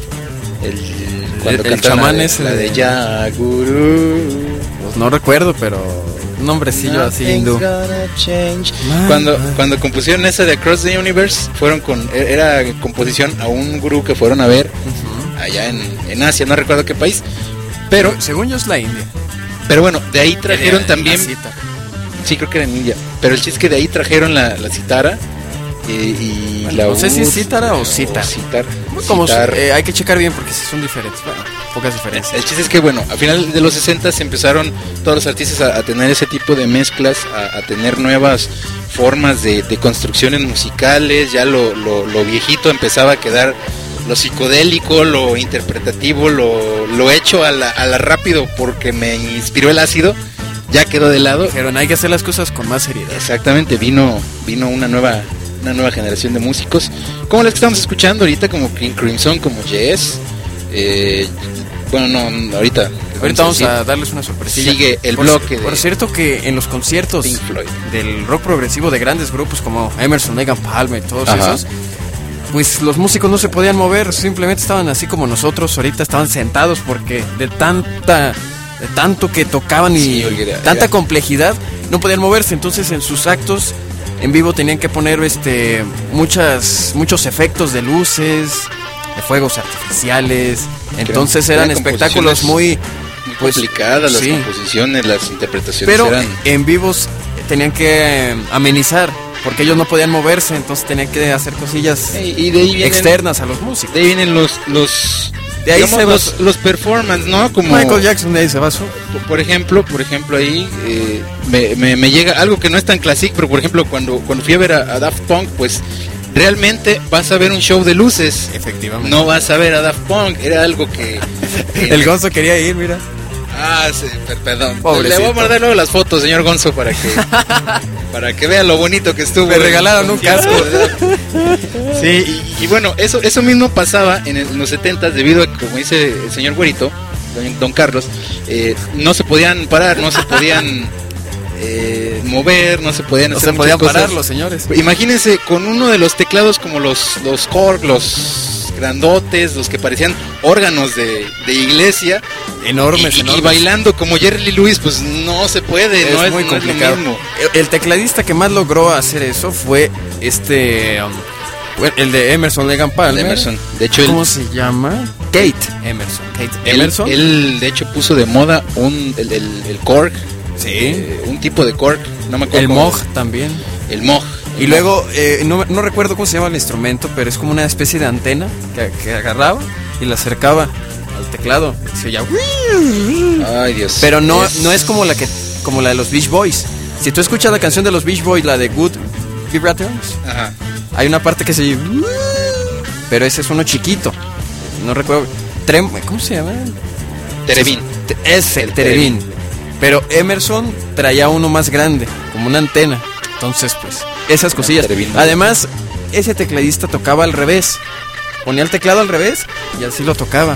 El chamán ese, la de Ya Guru. Pues no recuerdo, pero un nombrecillo así hindú. Cuando compusieron esa de Across the Universe, era composición a un gurú que fueron a ver allá en Asia, no recuerdo qué país, pero según yo es la India. Pero bueno, de ahí trajeron también. Sí, creo que era en India. Pero el chiste es que de ahí trajeron la cítara. No sé si es cítara o citar. Hay que checar bien porque son diferentes. Bueno, pocas diferencias. El chiste es que, bueno, a final de los 60 empezaron todos los artistas a tener ese tipo de mezclas, a tener nuevas formas de construcciones musicales. Ya lo viejito empezaba a quedar lo psicodélico, lo interpretativo, lo hecho a la rápido porque me inspiró el ácido. Ya quedó de lado. Pero hay que hacer las cosas con más seriedad. Exactamente, vino una nueva generación de músicos, como las que estamos escuchando ahorita, como King Crimson, como Yes. Ahorita vamos a darles una sorpresilla. Sigue el bloque. Por cierto que en los conciertos del rock progresivo de grandes grupos como Emerson, Lake and Palmer y todos esos, pues los músicos no se podían mover, simplemente estaban así como nosotros ahorita, estaban sentados porque de tanto que tocaban y tanta complejidad no podían moverse. Entonces en sus actos en vivo tenían que poner muchos efectos de luces, de fuegos artificiales. Entonces eran espectáculos muy complicadas, las composiciones, las interpretaciones. Pero en vivos tenían que amenizar, porque ellos no podían moverse, entonces tenían que hacer cosillas y de ahí vienen, externas a los músicos. De ahí vienen los de ahí digamos, los performance, ¿no? Como Michael Jackson de ahí se basó. Por ejemplo ahí me llega algo que no es tan clásico, pero por ejemplo cuando fui a ver a Daft Punk, pues realmente vas a ver un show de luces. Efectivamente. No vas a ver a Daft Punk, era algo que el Gonzo quería ir, mira. Ah, sí, perdón. Pobrecito. Le voy a mandar luego las fotos, señor Gonzo, para que vea lo bonito que estuvo. Me regalaron un casco. Sí, y bueno, eso mismo pasaba en los 70s debido a que, como dice el señor Güerito, don Carlos, no se podían parar, no se podían mover, no se podían hacer muchas cosas. Parar los señores. Imagínense con uno de los teclados como los Korg, los grandotes, los que parecían órganos de iglesia, enormes, y bailando como Jerry Lee Lewis, pues no se puede, es muy complicado. No es lo mismo. El tecladista que más logró hacer eso fue el de Emerson Lake and Palmer. Emerson. De hecho, ¿cómo se llama? Kate Emerson. Él de hecho puso de moda el Korg. Sí. Un tipo de Korg, no me acuerdo. El Moog también. El Moog. Y luego, no recuerdo cómo se llama el instrumento, pero es como una especie de antena que agarraba y la acercaba al teclado. Se oía. Ay, Dios. Pero no es como la de los Beach Boys. Si tú escuchas la canción de los Beach Boys, la de Good Vibrations, ajá, hay una parte que se oye, pero ese es uno chiquito. No recuerdo. ¿Cómo se llama? Terebin. Es el Terebin. Pero Emerson traía uno más grande, como una antena. Entonces, pues, esas cosillas. Además, ese tecladista tocaba al revés. Ponía el teclado al revés y así lo tocaba.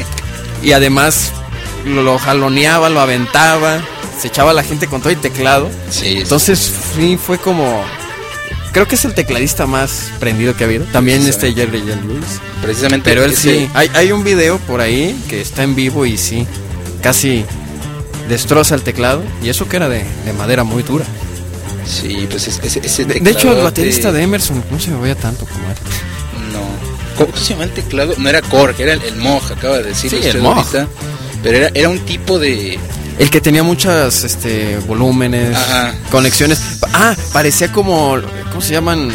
Y además lo jaloneaba, lo aventaba, se echaba a la gente con todo el teclado. Sí. Entonces, sí, fue como... Creo que es el tecladista más prendido que ha habido. También Jerry Lee Lewis. Precisamente. Pero él sí. Hay un video por ahí que está en vivo y sí, casi destroza el teclado. Y eso que era de madera muy dura. Sí, pues ese teclado. De hecho, el baterista de Emerson no se me veía tanto como él. No. ¿Cómo se llama el teclado? No era Korg, era el Moog, acaba de decir. Sí, el Moog. Ahorita, pero era un tipo de... El que tenía muchas volúmenes, ajá, conexiones. Parecía como... ¿Cómo se llaman?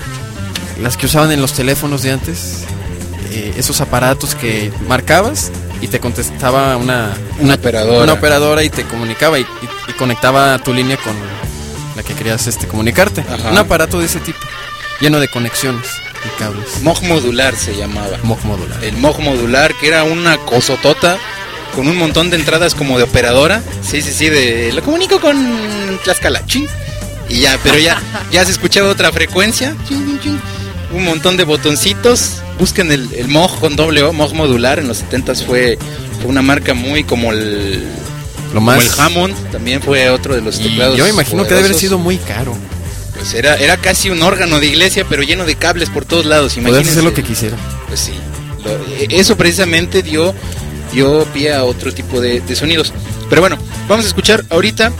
Las que usaban en los teléfonos de antes. Esos aparatos que marcabas y te contestaba una operadora y te comunicaba y conectaba tu línea con la que querías comunicarte. Ajá. Un aparato de ese tipo, lleno de conexiones y cables. Moog modular se llamaba. Moog modular. El Moog modular, que era una cosotota con un montón de entradas como de operadora. Sí, lo comunico con Tlaxcala. Ching. Y ya, pero ya se escuchaba otra frecuencia. Ching, ching, ching. Un montón de botoncitos. Busquen el Moog con doble O, Moog modular. En los 70s fue una marca muy como el Hammond. También fue otro de los teclados. Yo me imagino que debe haber sido muy caro. Pues era casi un órgano de iglesia, pero lleno de cables por todos lados. Podías hacer lo que quisiera. Pues sí. Eso precisamente dio pie a otro tipo de sonidos. Pero bueno, vamos a escuchar ahorita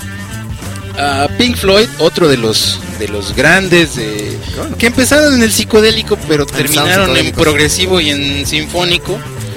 a Pink Floyd, otro de los grandes que empezaron en el psicodélico, pero terminaron en progresivo y en sinfónico.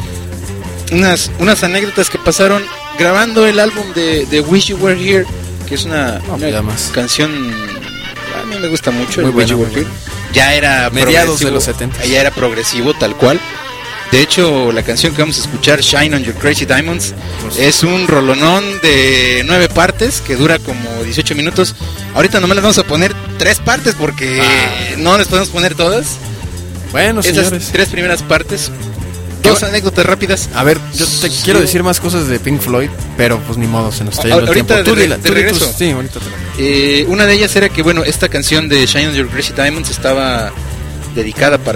Unas anécdotas que pasaron grabando el álbum de Wish You Were Here, que es una canción, a mí me gusta mucho. Muy buena, Wish You Were Here. Ya era mediados de los 70. Ya era progresivo tal cual. De hecho, la canción que vamos a escuchar, Shine on Your Crazy Diamonds, es un rolonón de 9 partes que dura como 18 minutos. Ahorita nomás les vamos a poner 3 partes porque no les podemos poner todas. Bueno, esas señores. 3 primeras partes. 2 anécdotas rápidas. A ver, yo te quiero decir más cosas de Pink Floyd, pero pues ni modo, se nos está yendo el tiempo. Ahorita de regreso. Sí, ahorita te una de ellas era que, bueno, esta canción de Shine on Your Crazy Diamonds estaba dedicada para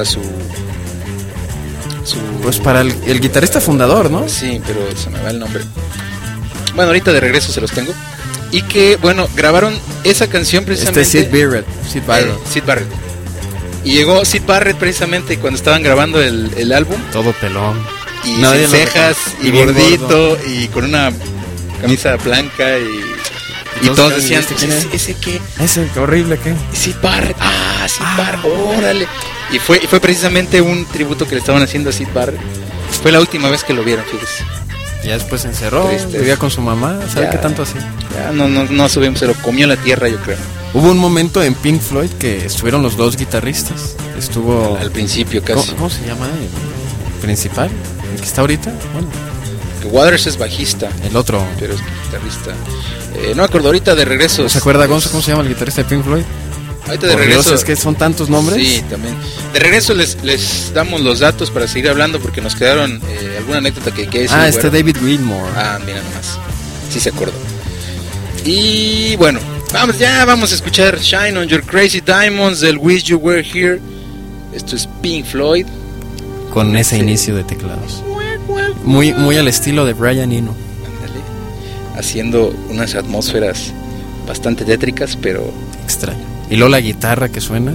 pues para el guitarrista fundador, ¿no? Sí, pero se me va el nombre. Bueno, ahorita de regreso se los tengo. Y que, bueno, grabaron esa canción precisamente. Sid Barrett. Y llegó Sid Barrett precisamente cuando estaban grabando el álbum. Todo pelón. Y sin cejas, y gordito, y con una camisa blanca y todos decían, ¿ese qué? Ese horrible, ¿qué? Sid Barrett. Sid Barrett, órale. Y fue precisamente un tributo que le estaban haciendo a Sid Barrett. Fue la última vez que lo vieron, fíjese. Ya después se encerró, Triste. vivía con su mamá, ¿sabe Ya. qué tanto así? Ya no subimos, se lo comió la tierra, yo creo. Hubo un momento en Pink Floyd que estuvieron los dos guitarristas. Estuvo... Al principio casi. ¿Cómo se llama el principal? ¿El que está ahorita? Bueno, Que Waters es bajista, el otro. pero es guitarrista. No me acuerdo, ahorita de regreso. ¿No se acuerda, Gonzo, cómo se llama el guitarrista de Pink Floyd? Ahorita de Por regreso. Dios, es que son tantos nombres. Sí, también. De regreso les damos los datos para seguir hablando porque nos quedaron alguna anécdota que decir. David Gilmour. Mira nomás. Sí se acordó. Y bueno, vamos a escuchar Shine on Your Crazy Diamonds del Wish You Were Here. Esto es Pink Floyd. Con ese inicio de teclados. Muy al estilo de Brian Eno. Haciendo unas atmósferas bastante tétricas, pero extraño. Y luego la guitarra que suena.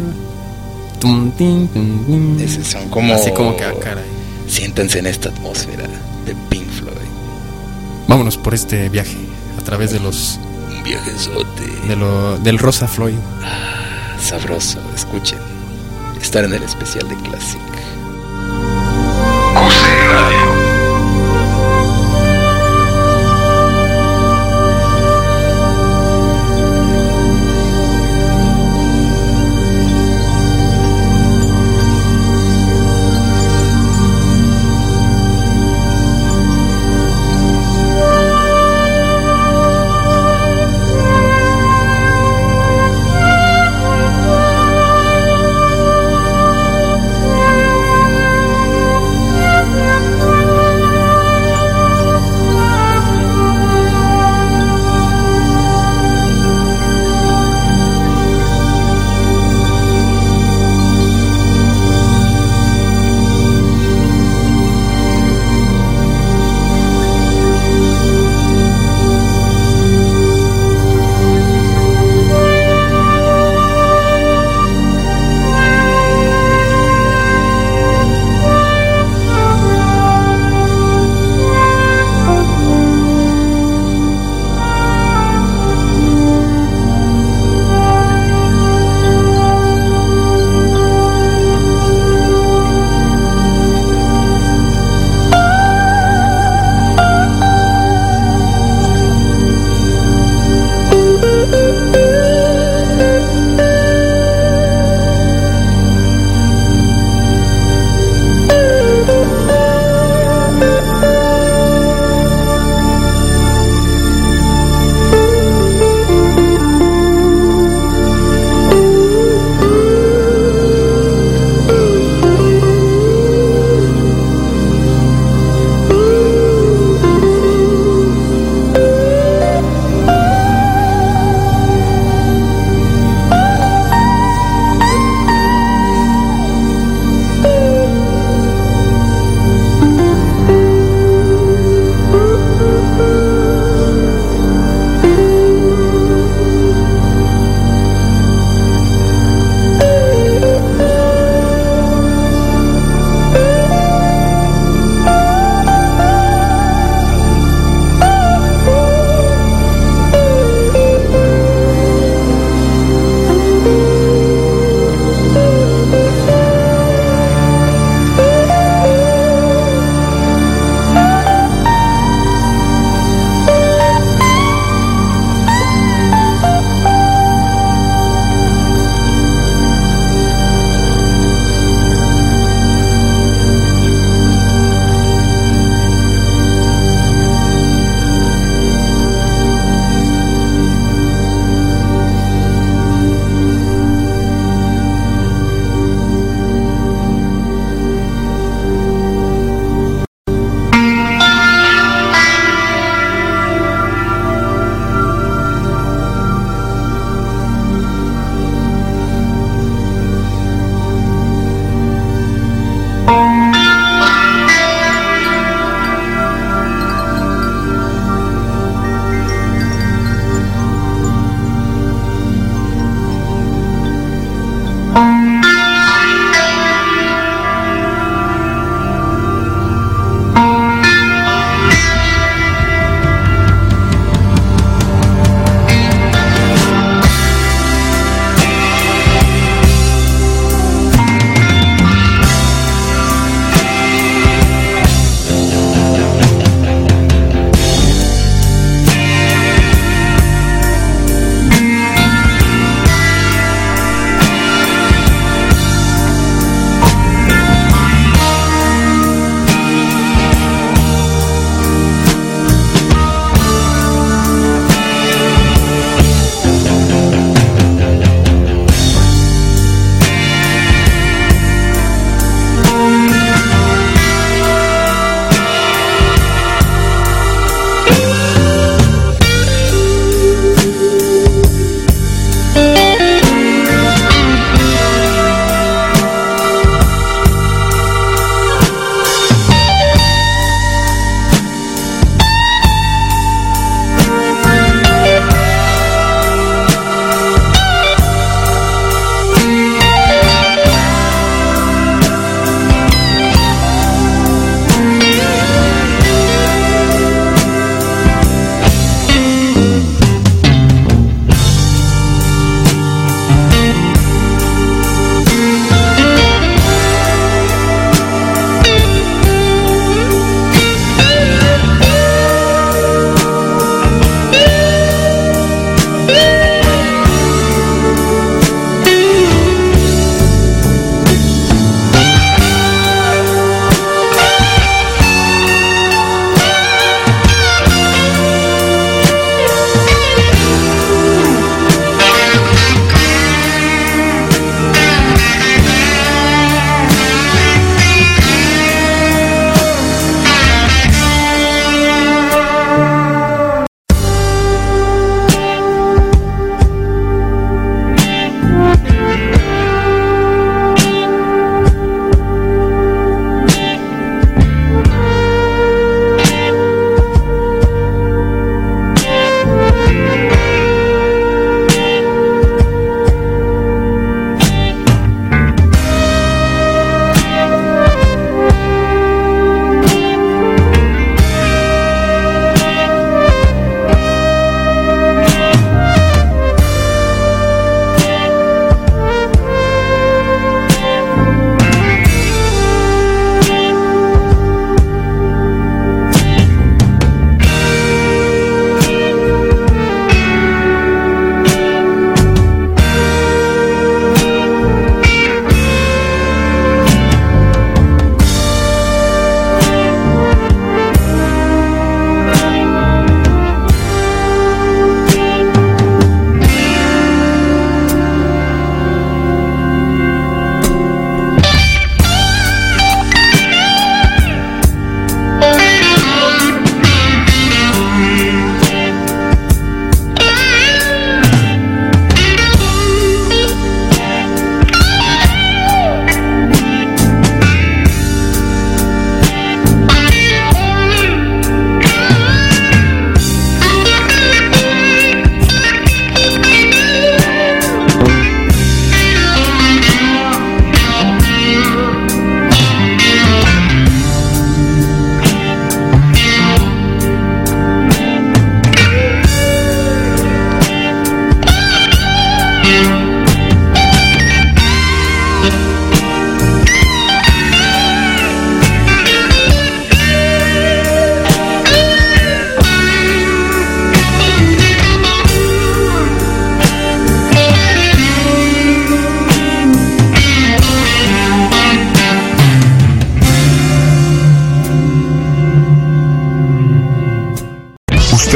Esos son como. Así como que caray. Siéntense en esta atmósfera de Pink Floyd. Vámonos por este viaje a través de los. Un viajezote. Del Rosa Floyd. Sabroso, escuchen. Estar en el especial de Classic.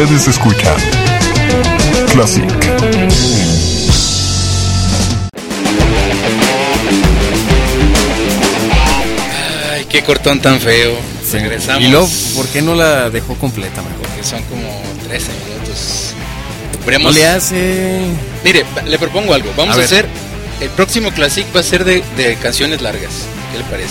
Ustedes escuchan Classic. Ay, qué cortón tan feo. Regresamos. Y luego, ¿por qué no la dejó completa mejor? Porque son como 13 minutos. No le hace... Mire, le propongo algo. Vamos a hacer... El próximo Classic va a ser de canciones largas. ¿Qué le parece?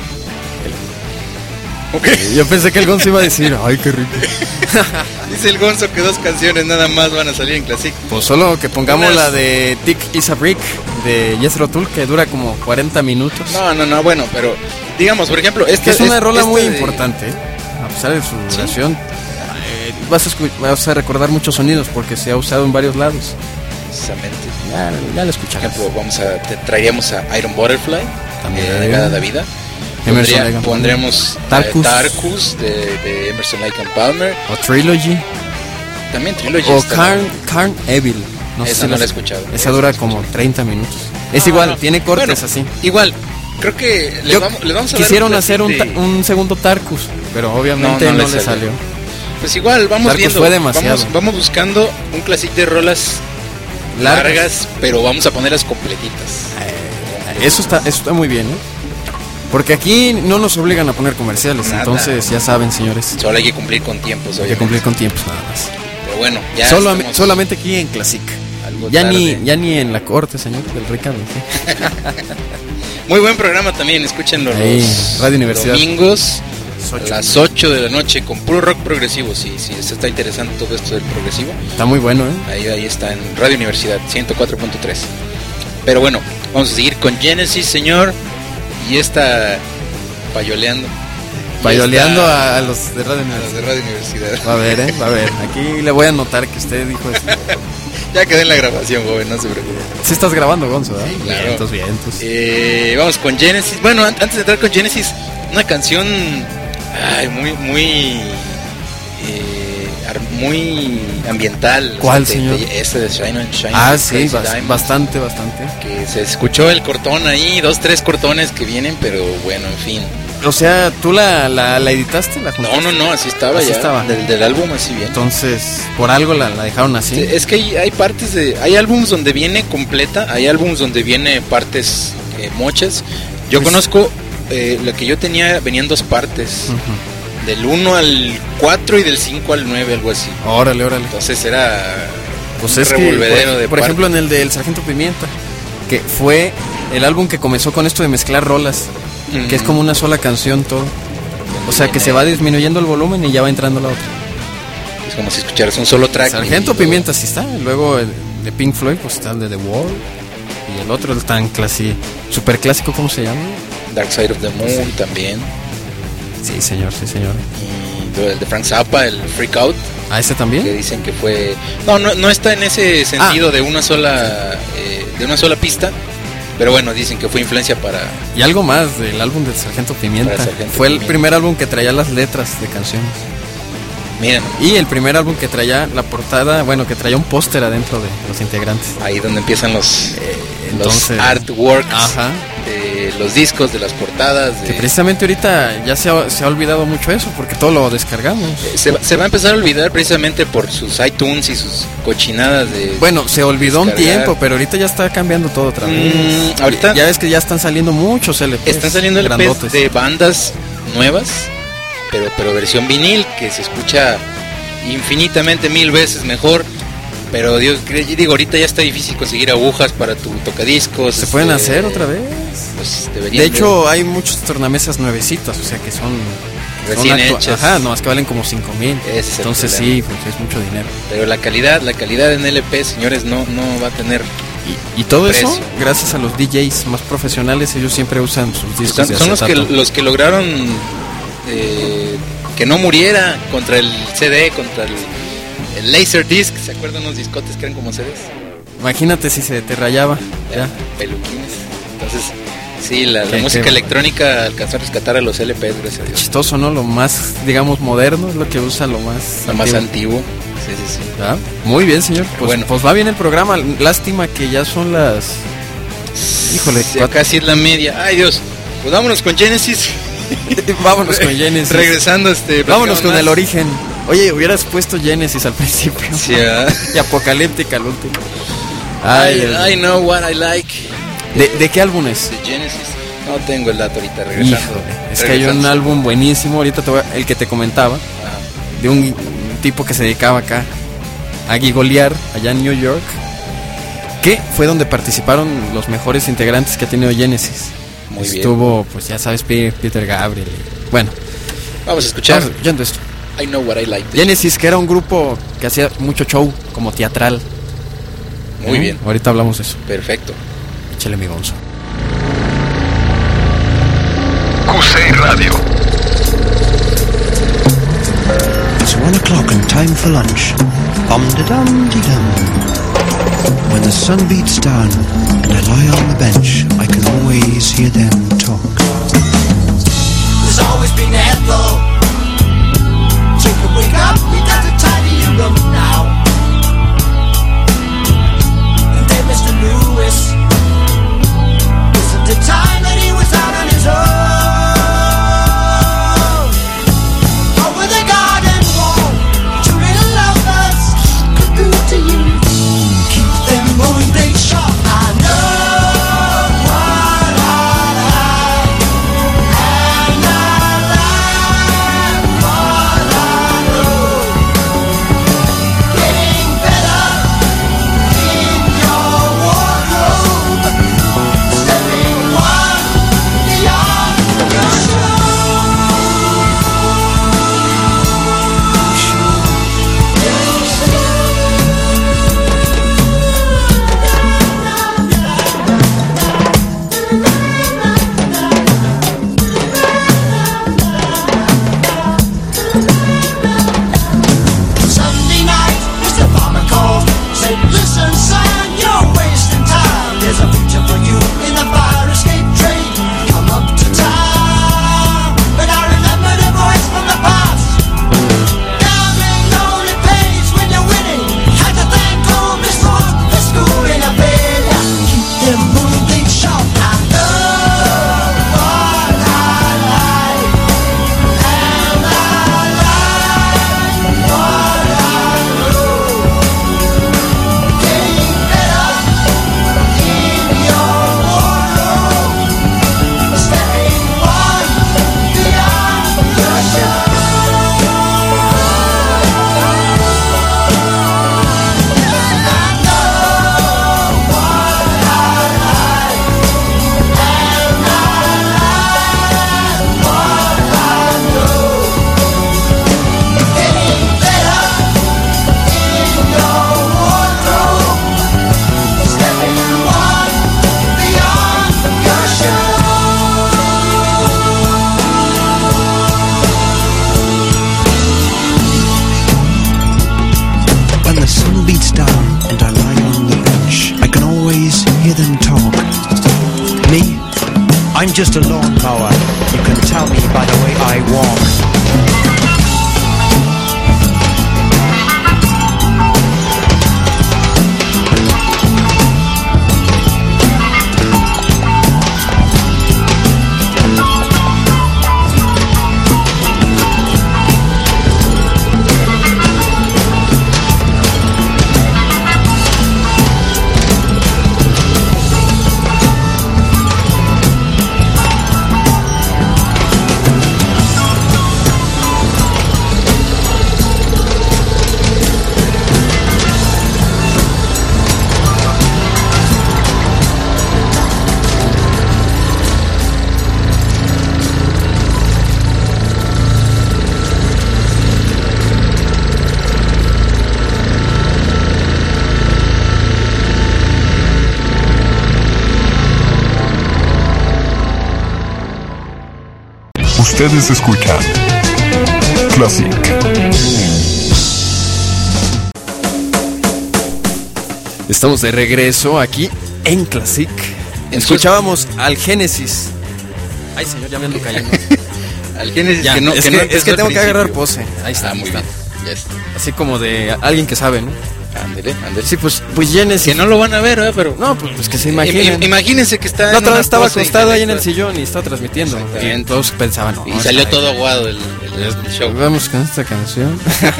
Okay. Yo pensé que el Gonzo iba a decir, ay, qué rico. Dice el Gonzo que 2 canciones nada más van a salir en Classic. Pues solo que pongamos la de Tick is a Brick de Jethro Tull, que dura como 40 minutos. No, bueno, pero digamos, por ejemplo, es una rola muy importante, a pesar de su duración. Vas a recordar muchos sonidos porque se ha usado en varios lados. Precisamente. Ya lo escuchamos. Por ejemplo, traeríamos a Iron Butterfly, también de Gada Davida. Pondremos Tarkus de Emerson Lake and Palmer. O Trilogy. También Trilogy. O Carn Evil. No sé si no la he escuchado. Esa dura como 30 minutos. Es igual, tiene cortes así. Igual, creo que le vamos a quisieron hacer un segundo Tarkus, pero obviamente no le salió. Pues igual, vamos Tarkus viendo. Fue demasiado. Vamos buscando un Classic de rolas largas, pero vamos a ponerlas completitas. Eso está muy bien, ¿eh? Porque aquí no nos obligan a poner comerciales, entonces ya saben, señores. Solo hay que cumplir con tiempos. Hay que cumplir con tiempos nada más. Pero bueno, ya solamente aquí en Classic. Ya ni en la corte, señor del Ricardo. ¿Sí? Muy buen programa también, escúchenlo los Radio Universidad. Domingos a las 8 de la noche con puro rock progresivo. Si les está interesando todo esto del progresivo. Está muy bueno, ¿eh? Ahí está en Radio Universidad 104.3. Pero bueno, vamos a seguir con Genesis, señor. Y está payoleando a los de Radio Universidad. Va a ver. Aquí le voy a anotar que usted dijo eso. Ya quedé en la grabación, joven, no se preocupe. Sí estás grabando, Gonzo, ¿eh? Sí, claro. Vientos. Vamos con Genesis. Bueno, antes de entrar con Genesis, una canción muy ambiental. ¿Cuál, señor? Esta de Shine on Shine. Sí, bastante. Que se escuchó el cortón ahí, 2-3 cortones que vienen, pero bueno, en fin. O sea, ¿tú la editaste? ¿La juntaste? No, así estaba. Del álbum así bien. Entonces, por algo la dejaron así. Es que hay partes hay álbums donde viene completa, hay álbums donde viene partes mochas. Yo conozco, lo que yo tenía venían 2 partes. Del 1 al 4 y del 5 al 9, algo así. Órale. Entonces era un revolvedero de por ejemplo, en el del Sargento Pimienta, que fue el álbum que comenzó con esto de mezclar rolas, que es como una sola canción todo. O sea, que se va disminuyendo el volumen y ya va entrando la otra. Es como si escucharas un solo track. Sargento Pimienta sí está. Luego el de Pink Floyd, pues está el de The Wall. Y el otro, el tan super clásico, ¿cómo se llama? Dark Side of the Moon también. Sí, señor. Y el de Frank Zappa, el Freak Out. ¿Ese también? Que dicen que fue... No está en ese sentido de una sola pista. Pero bueno, dicen que fue influencia para... Y algo más del álbum del Sargento Pimienta. Fue el primer álbum que traía las letras de canciones. Miren. Y el primer álbum que traía la portada, que traía un póster adentro de los integrantes. Ahí donde empiezan los artworks. Ajá. De los discos, de las portadas. Que precisamente ahorita ya se ha olvidado mucho eso, porque todo lo descargamos. Se va a empezar a olvidar precisamente por sus iTunes y sus cochinadas de... Bueno, se olvidó descargar. Un tiempo, pero ahorita ya está cambiando todo otra vez. Ahorita ya ves que ya están saliendo muchos LPs. Están saliendo LPs de bandas nuevas, pero versión vinil, que se escucha infinitamente 1000 veces mejor. Pero yo digo, ahorita ya está difícil conseguir agujas para tu tocadiscos. ¿Se pueden hacer otra vez? Pues de hecho, hay muchos tornamesas nuevecitas, o sea que son recién hechas. Ajá, no, es que valen como 5,000. Entonces sí, pues es mucho dinero. Pero la calidad en LP, señores, no va a tener. Y todo precio. Eso, gracias a los DJs más profesionales, ellos siempre usan sus discos. Son los que lograron que no muriera contra el CD, contra el Laserdisc. ¿Se acuerdan unos discotes que eran como CDs? Imagínate si se te rayaba. Ya. Peluquines. Entonces, sí, la música electrónica alcanzó a rescatar a los LPs, gracias a Dios. Chistoso, ¿no? Lo más, digamos, moderno es lo que usa lo más antiguo. Sí. ¿Ah? Muy bien, señor. Pues va bien el programa. Lástima que ya son las... Híjole. Ya casi es la media. Ay, Dios. Pues vámonos con Genesis. Vámonos con Genesis. Regresando vámonos con el origen. Oye, hubieras puesto Genesis al principio. Sí, y Apocalíptica al último. I know what I like. ¿De qué álbum es? De Genesis. No tengo el dato ahorita, regresando. Híjole, es que hay un álbum buenísimo, ahorita el que te comentaba, de un tipo que se dedicaba acá a gigolear allá en New York, que fue donde participaron los mejores integrantes que ha tenido Genesis. Muy bien. Estuvo, pues ya sabes, Peter Gabriel. Bueno, vamos a escuchar. Escuchando esto. I know what I like. Genesis, que era un grupo que hacía mucho show, como teatral. Muy bien. Ahorita hablamos de eso. Perfecto. Échale mi Gonzo. QC Radio. It's 1 o'clock and time for lunch. Dum-de-dum-de-dum. When the sun beats down and I lie on the bench, I can always hear them talk. There's always been Ethel. Chicken, wake up, we got to tidy your room now. And then Mr. Lewis, this is the time that he was out on his own. Over the garden wall, two little lovers could do to you. Keep them moving, they sharp. I know what I like, and I like what I know. Getting better in your wardrobe, stepping one beyond your show. Sunday night, Mr. Farmer called, said, listen son, you're wasting time. There's a future for you in the fire escape trade. Come up to town. But I remember the voice from the past. Gambling only pays when you're winning. Had to thank old Miss Rock for schooling a failure. Keep them moving sharp. I know what I like, and I like what I know. Getting better in your wardrobe, stepping one beyond your show. I know what I like, and I like what I know. Getting better in your wardrobe, stepping one beyond your show. When the sun beats down and I lie on the bench, I can always hear them talk. Me? I'm just a lawnmower. You can tell me by the way I walk. Ustedes escuchan Classic. Estamos de regreso aquí en Classic. Escuchábamos al Genesis. Ay, señor, ya me ando cayendo. Al Genesis Ya, que no, es que que, no es que empezó tengo al que agarrar principio. pose. Ahí está, muy bien. Ya está. Así como de alguien que sabe, ¿no? Ándele, ándele. Sí, pues Genesis. Que no lo van a ver, ¿verdad? Pero no, pues que se imaginen. Imagínense que está. La otra en vez estaba una pose acostado ahí en el intelectual. sillón y estaba transmitiendo. Exactamente. Y todos pensaban, no, Y salió todo aguado el el show. Vamos con esta canción.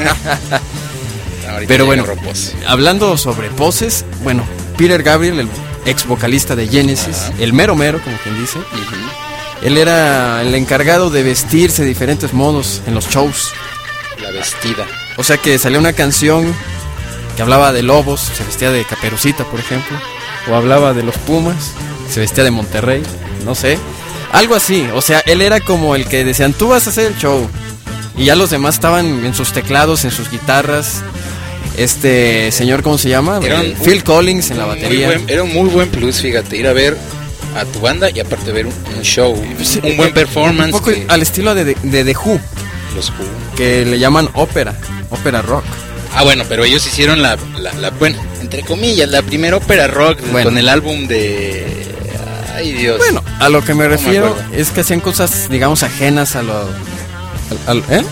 Ahorita Pero bueno, pose. hablando sobre poses, bueno, Peter Gabriel, el ex vocalista de Genesis, el mero mero, como quien dice, él era el encargado de vestirse de diferentes modos en los shows. La vestida. O sea que salía una canción que hablaba de lobos, se vestía de Caperucita, por ejemplo, o hablaba de los Pumas, se vestía de Monterrey, no sé, algo así. O sea, él era como el que decían, tú vas a hacer el show, y ya los demás estaban en sus teclados, en sus guitarras. Este señor, ¿cómo se llama? Phil Collins en la batería. Era un muy buen plus, fíjate, ir a ver a tu banda y aparte ver un show, sí, un buen performance. Un poco al estilo de The Who. Los Who. Que le llaman ópera rock. Ah, bueno, pero ellos hicieron la bueno, entre comillas, la primera ópera rock con el álbum de... Ay, Dios. Bueno, a lo que me refiero es que hacían cosas, digamos, ajenas a lo... ¿Eh?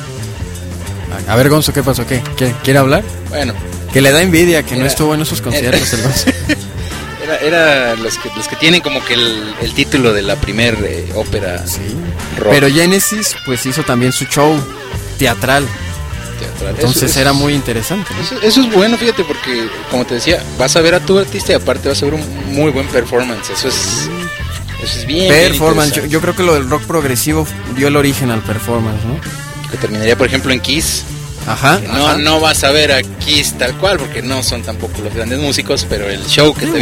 A ver, Gonzo, ¿qué pasó? ¿Qué? ¿Quiere hablar? Bueno. Que le da envidia que no estuvo en esos conciertos el Gonzo. Era los que tienen como que el título de la primer ópera rock. Pero Genesis pues hizo también su show teatral. Entonces era muy interesante, ¿no? Eso es bueno, fíjate, porque como te decía, vas a ver a tu artista y aparte vas a ver un muy buen performance. Eso es bien. Performance, yo creo que lo del rock progresivo dio el origen al performance, ¿no? Que terminaría, por ejemplo, en Kiss. Ajá. No vas a ver a Kiss tal cual, porque no son tampoco los grandes músicos, pero el show que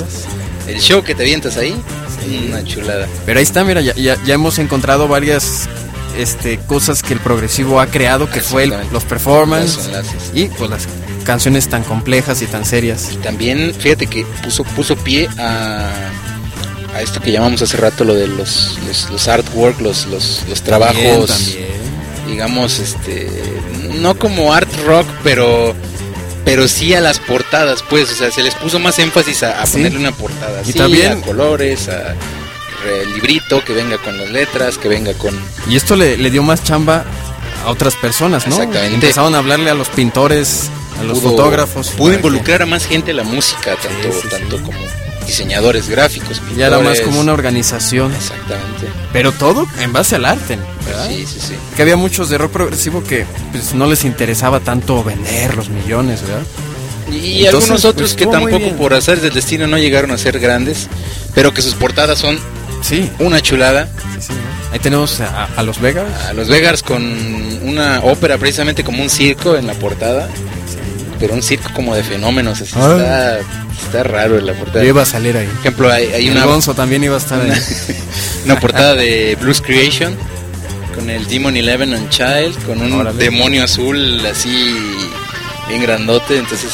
te avientas ahí, una chulada. Pero ahí está, mira, ya hemos encontrado varias cosas que el progresivo ha creado, que fue los performances y pues las canciones tan complejas y tan serias. Y también, fíjate que puso pie a esto que llamamos hace rato lo de los artwork, los trabajos, también. Digamos, no como art rock, pero sí a las portadas, pues, o sea, se les puso más énfasis a ponerle una portada, y también a colores, el librito que venga con las letras, que venga con... Y esto le dio más chamba a otras personas, ¿no? Exactamente. Empezaron a hablarle a los pintores, a los fotógrafos. Pudo involucrar a más gente la música, tanto como diseñadores gráficos, pintores. Ya era más como una organización. Exactamente. Pero todo en base al arte, ¿verdad? Sí. Que había muchos de rock progresivo que pues no les interesaba tanto vender los millones, ¿verdad? Y entonces, algunos otros que tampoco por azares del destino no llegaron a ser grandes, pero que sus portadas son una chulada. Sí. Ahí tenemos a los Vegas. A los Vegas con una ópera precisamente como un circo en la portada. Pero un circo como de fenómenos, así está raro en la portada. Yo iba a salir ahí. Por ejemplo, hay una... Gonzo también iba a estar ahí. Una portada de Blues Creation con el Demon 11 and Child, con un demonio azul así bien grandote. Entonces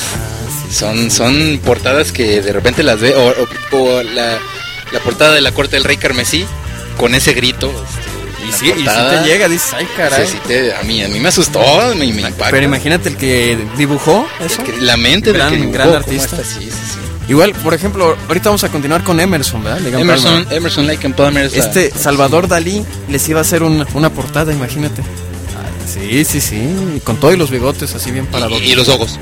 son portadas que de repente las ve, o la portada de la corte del Rey Carmesí con ese grito. Y sí te llega, dices, ay caray. A mí me asustó, me impactó. Pero imagínate el que dibujó eso. La mente del que dibujó, gran artista. Sí. Igual, por ejemplo, ahorita vamos a continuar con Emerson, ¿verdad? Emerson Lake and Palmer. Salvador Dalí les iba a hacer una portada, imagínate. Sí. Y con todo y los bigotes así bien parados. Y los ojos.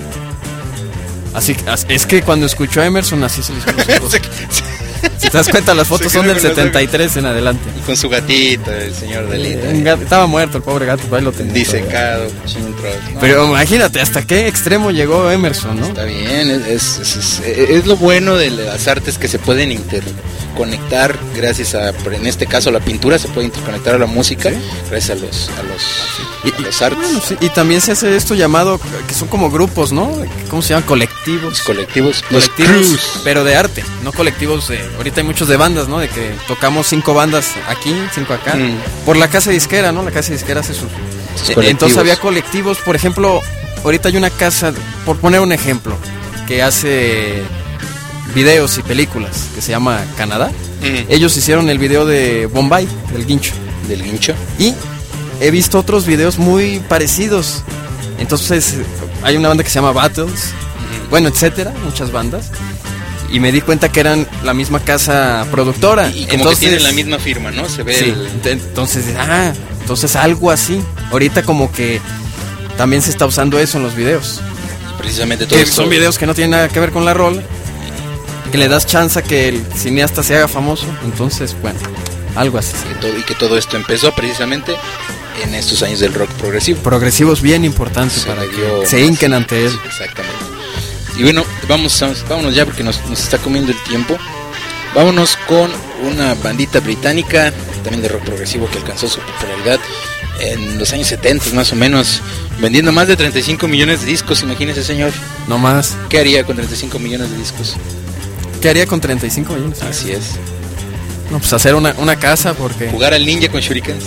Así es que cuando escuchó a Emerson así se les puso los ojos. Si te das cuenta, las fotos son del 73 en adelante. Y con su gatito, el señor Dalí. Estaba muerto el pobre gato, ahí lo tenía. Disecado, ¿no? Pero imagínate hasta qué extremo llegó Emerson, ¿no? Está bien, es lo bueno de las artes, que se pueden interconectar gracias a, en este caso, la pintura se puede interconectar a la música, gracias a los artes. Bueno, y también se hace esto llamado, que son como grupos, ¿no? ¿Cómo se llaman? Colectivos, pero de arte, no colectivos de... Ahorita hay muchos de bandas, ¿no? De que tocamos 5 bandas aquí, 5 acá. Por la casa disquera, ¿no? La casa disquera hace sus entonces había colectivos. Por ejemplo, ahorita hay una casa, por poner un ejemplo, que hace videos y películas, que se llama Canadá. Ellos hicieron el video de Bombay, del Guincho. Y he visto otros videos muy parecidos. Entonces hay una banda que se llama Battles, bueno, etcétera, muchas bandas. Y me di cuenta que eran la misma casa productora. Y como que tienen la misma firma, ¿no? Se ve entonces algo así. Ahorita como que también se está usando eso en los videos. Precisamente todo son videos que no tienen nada que ver con la rola, que le das chance a que el cineasta se haga famoso. Entonces, bueno, algo así. Y que todo esto empezó precisamente en estos años del rock progresivo. Progresivo es bien importante para que se hinquen ante él. Exactamente. Y bueno, vámonos ya porque nos está comiendo el tiempo. Vámonos con una bandita británica, también de rock progresivo, que alcanzó su popularidad en los años 70 más o menos, vendiendo más de 35 millones de discos, imagínese, señor. No más. ¿Qué haría con 35 millones de discos? ¿Qué haría con 35 millones? Así es. No, pues hacer una casa porque... ¿Jugar al ninja con shurikens?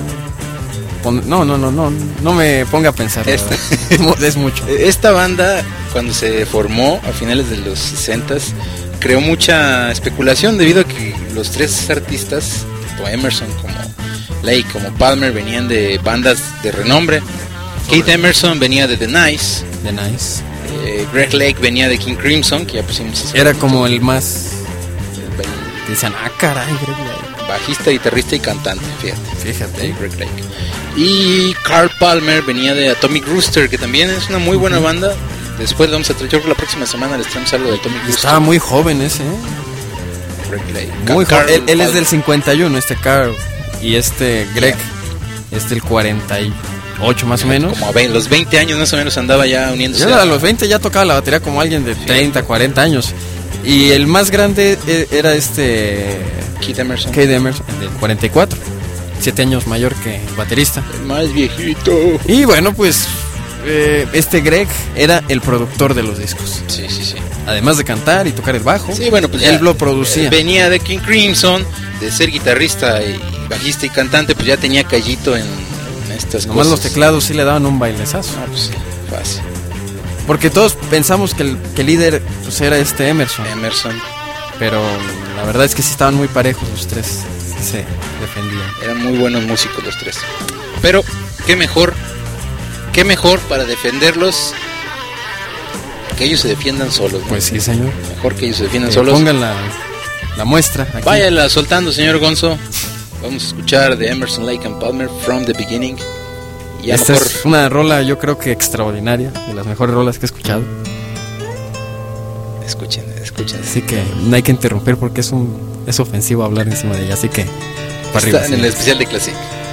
No me ponga a pensar. Es mucho. Esta banda, cuando se formó a finales de los 60s, creó mucha especulación debido a que los tres artistas, tanto Emerson como Lake como Palmer, venían de bandas de renombre. Keith Emerson venía de The Nice. Greg Lake venía de King Crimson, que ya pusimos. Era como el más... Dicen, caray, Greg Lake. Bajista, guitarrista y cantante, fíjate. Greg Lake. Y Carl Palmer venía de Atomic Rooster, que también es una muy buena banda. Después vamos a traer, yo creo que la próxima semana les traemos algo de Atomic Rooster. Estaba muy joven ese, Greg Lake. Muy joven. Él es del 51, Carl. Y Greg es del 48 más o menos. Como a los 20 años más o menos andaba ya uniéndose. Ya a los 20 ya tocaba la batería como alguien de 30, 40 años. Y el más grande era Keith Emerson, del 44, 7 años mayor que el baterista. El más viejito. Y bueno, pues Greg era el productor de los discos. Sí. Además de cantar y tocar el bajo, sí, bueno, pues él lo producía. Venía de King Crimson, de ser guitarrista y bajista y cantante, pues ya tenía callito en estas Nomás cosas. los teclados sí le daban un bailezazo. Pues sí, fácil. Porque todos pensamos que el líder pues era Emerson. Pero la verdad es que sí estaban muy parejos los tres. Se defendían. Eran muy buenos músicos los tres. Pero qué mejor para defenderlos que ellos se defiendan solos, ¿no? Pues sí, señor. Mejor que ellos se defiendan solos. Pongan la muestra aquí. Váyala soltando, señor Gonzo. Vamos a escuchar de Emerson, Lake and Palmer, From the Beginning. Y esta es una rola, yo creo que extraordinaria, de las mejores rolas que he escuchado. Escuchen. Así que no hay que interrumpir porque es ofensivo hablar encima de ella, así que para arriba. Está en el especial de Classic.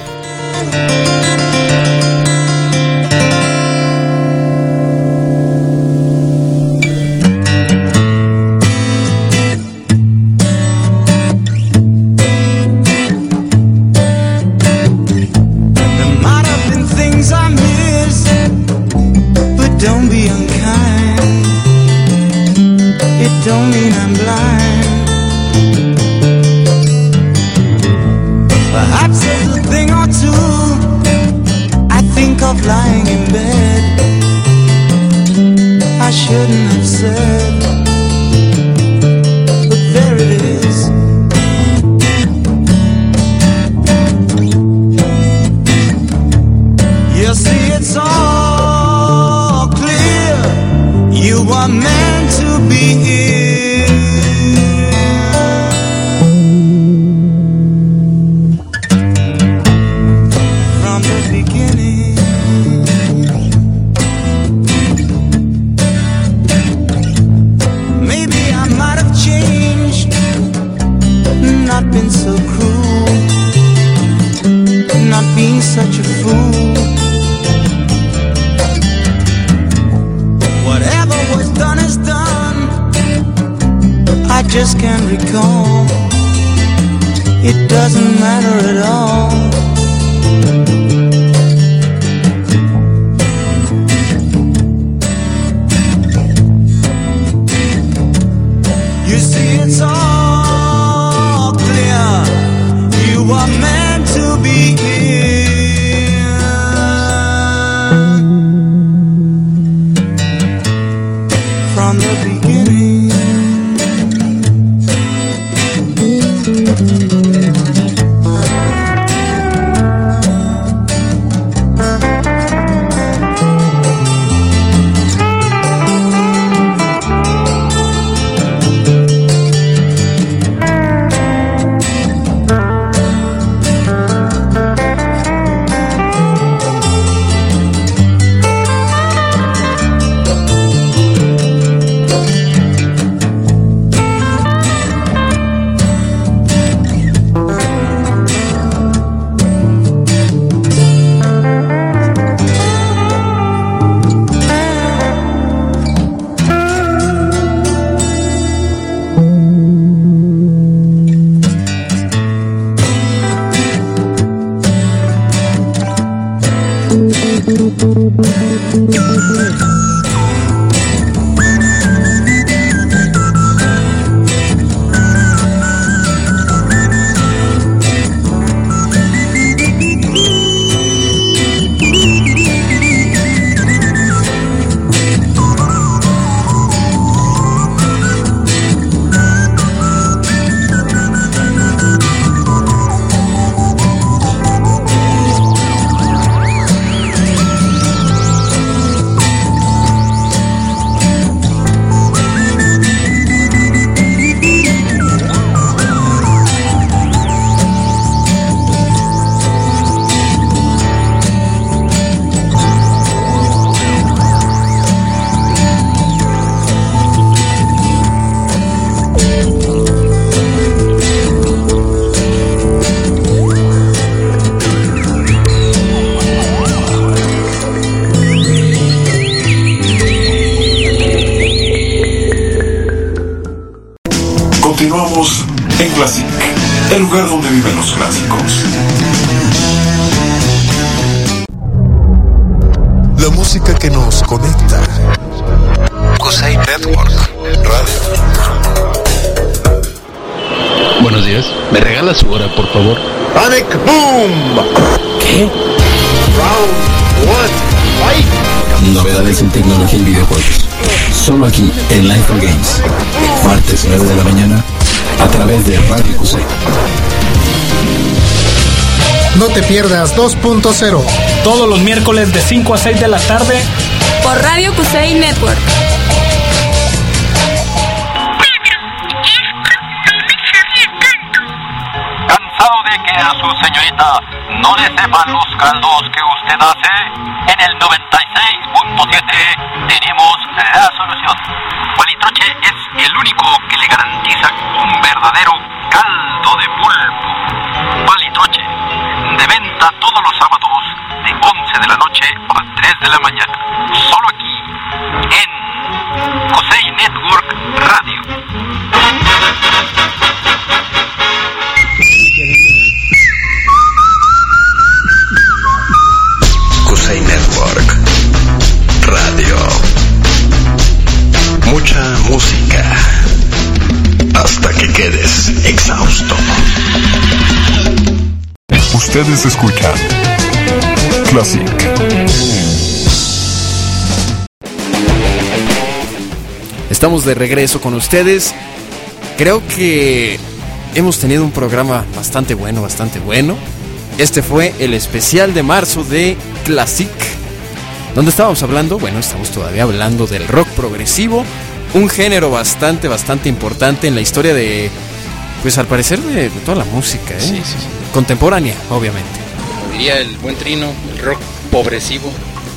Don't mean I'm blind. Perhaps there's a thing or two I think of lying in bed I shouldn't have said, but there it is. You see, it's all clear. You are meant to be here. Not been so cruel, not being such a fool. Whatever was done is done, I just can't recall. It doesn't matter at all. You see, it's all clear. You are meant to be here. From the beginning. Continuamos en Classic, el lugar donde viven los clásicos. La música que nos conecta. Kusei Network Radio. Buenos días. ¿Me regala su hora, por favor? Sonic Boom. ¿Qué? Round 1, fight. Novedades en tecnología y videojuegos. Solo aquí en Life for Games. Martes 9 de la mañana a través de Radio Kusei. No te pierdas 2.0. Todos los miércoles de 5 a 6 de la tarde por Radio Kusei Network. ¿Cansado de que a su señorita no le sepan los caldos que usted hace? En el 96.7 tenemos la solución. Palitroche es el único que le garantiza un verdadero caldo de pulpo. Palitroche, de venta todos los sábados de 11 de la noche a 3 de la mañana. Solo aquí, en Kusei Network Radio. Kusei Network Radio. Mucha música hasta que quedes exhausto. Ustedes escuchan Classic. Estamos de regreso con ustedes. Creo que hemos tenido un programa bastante bueno. Este fue el especial de marzo de Classic, donde estábamos hablando, estamos todavía hablando del rock progresivo, un género bastante importante en la historia de, pues al parecer de toda la música, Sí. Contemporánea, obviamente. Como diría el buen Trino, el rock pobresivo.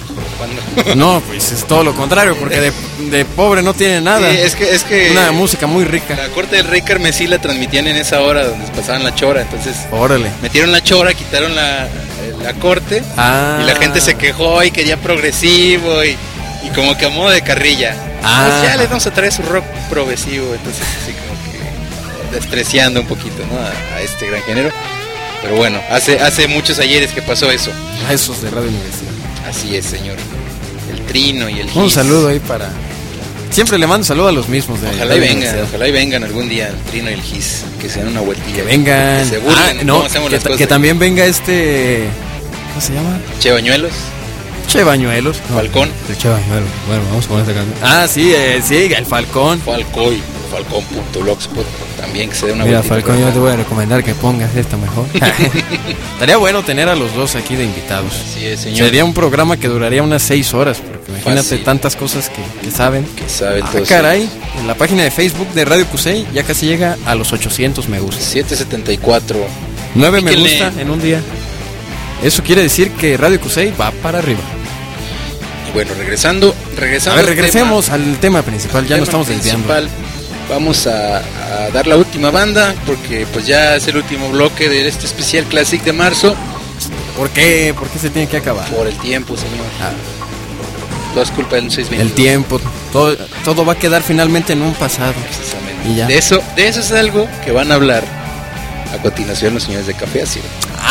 No, pues es todo lo contrario, porque de pobre no tiene nada. Sí, es que una música muy rica. La corte del Rey Carmesí la transmitían en esa hora donde pasaban la chora, entonces órale, metieron la chora, quitaron la corte y la gente se quejó y quería progresivo y como que a modo de carrilla. Pues ya les vamos a traer su rock progresivo, entonces así como que despreciando un poquito, ¿no? a este gran género. Pero bueno, hace muchos ayeres que pasó eso. A esos de Radio Universidad. Así es, señor. El Trino y el Gis. Un saludo ahí para... Siempre le mando saludo a los mismos de ojalá y vengan algún día el Trino y el Gis, que se den una vueltilla. Que vengan. Que se burlen, no, hacemos las cosas. Que también venga ¿cómo se llama? Che Bañuelos. No, Falcón. El Che Bañuelos. Bueno, vamos con esta canción. Sí, el Falcón. Falcón.blogspot. También que se dé una Mira, vueltita. Falcón, yo te voy a recomendar que pongas esta mejor. Estaría bueno tener a los dos aquí de invitados. Así es, señor. Sería un programa que duraría unas 6 horas, porque imagínate fácil. Tantas cosas que saben. Que saben todos. Caray, en la página de Facebook de Radio Kusei ya casi llega a los 800 me gusta. 774. 9 me gusta en un día. Eso quiere decir que Radio Kusei va para arriba. Y bueno, regresando. A ver, regresemos al tema principal, ya nos estamos desviando. Vamos a dar la última banda, porque pues ya es el último bloque de este especial Classic de marzo. ¿Por qué? ¿Por qué se tiene que acabar? Por el tiempo, señor. Todo es culpa del 622. El tiempo, todo va a quedar finalmente en un pasado. Precisamente. Y ya. De eso es algo que van a hablar a continuación los señores de Café Ácido.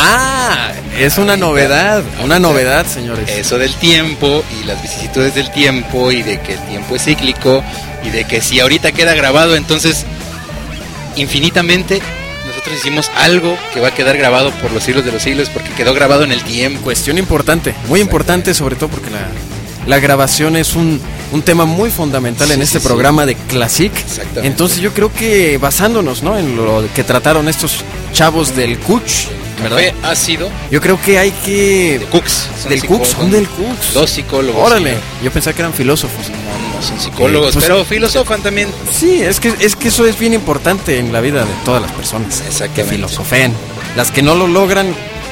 Es una novedad, señores. Eso del tiempo y las vicisitudes del tiempo y de que el tiempo es cíclico y de que si ahorita queda grabado, entonces infinitamente nosotros hicimos algo que va a quedar grabado por los siglos de los siglos porque quedó grabado en el tiempo. Cuestión importante, muy importante, sobre todo porque la grabación es un tema muy fundamental en este programa de Classic. Exactamente. Entonces yo creo que basándonos, ¿no?, en lo que trataron estos chavos del Kuch, ¿verdad? Café Ácido. Yo creo que hay que... Son del Cooks. Dos psicólogos. Órale, yo pensaba que eran filósofos. No son psicólogos, pero filosofan también. Sí, es que eso es bien importante en la vida de todas las personas. Exactamente. Que filosofen. Las que no lo logran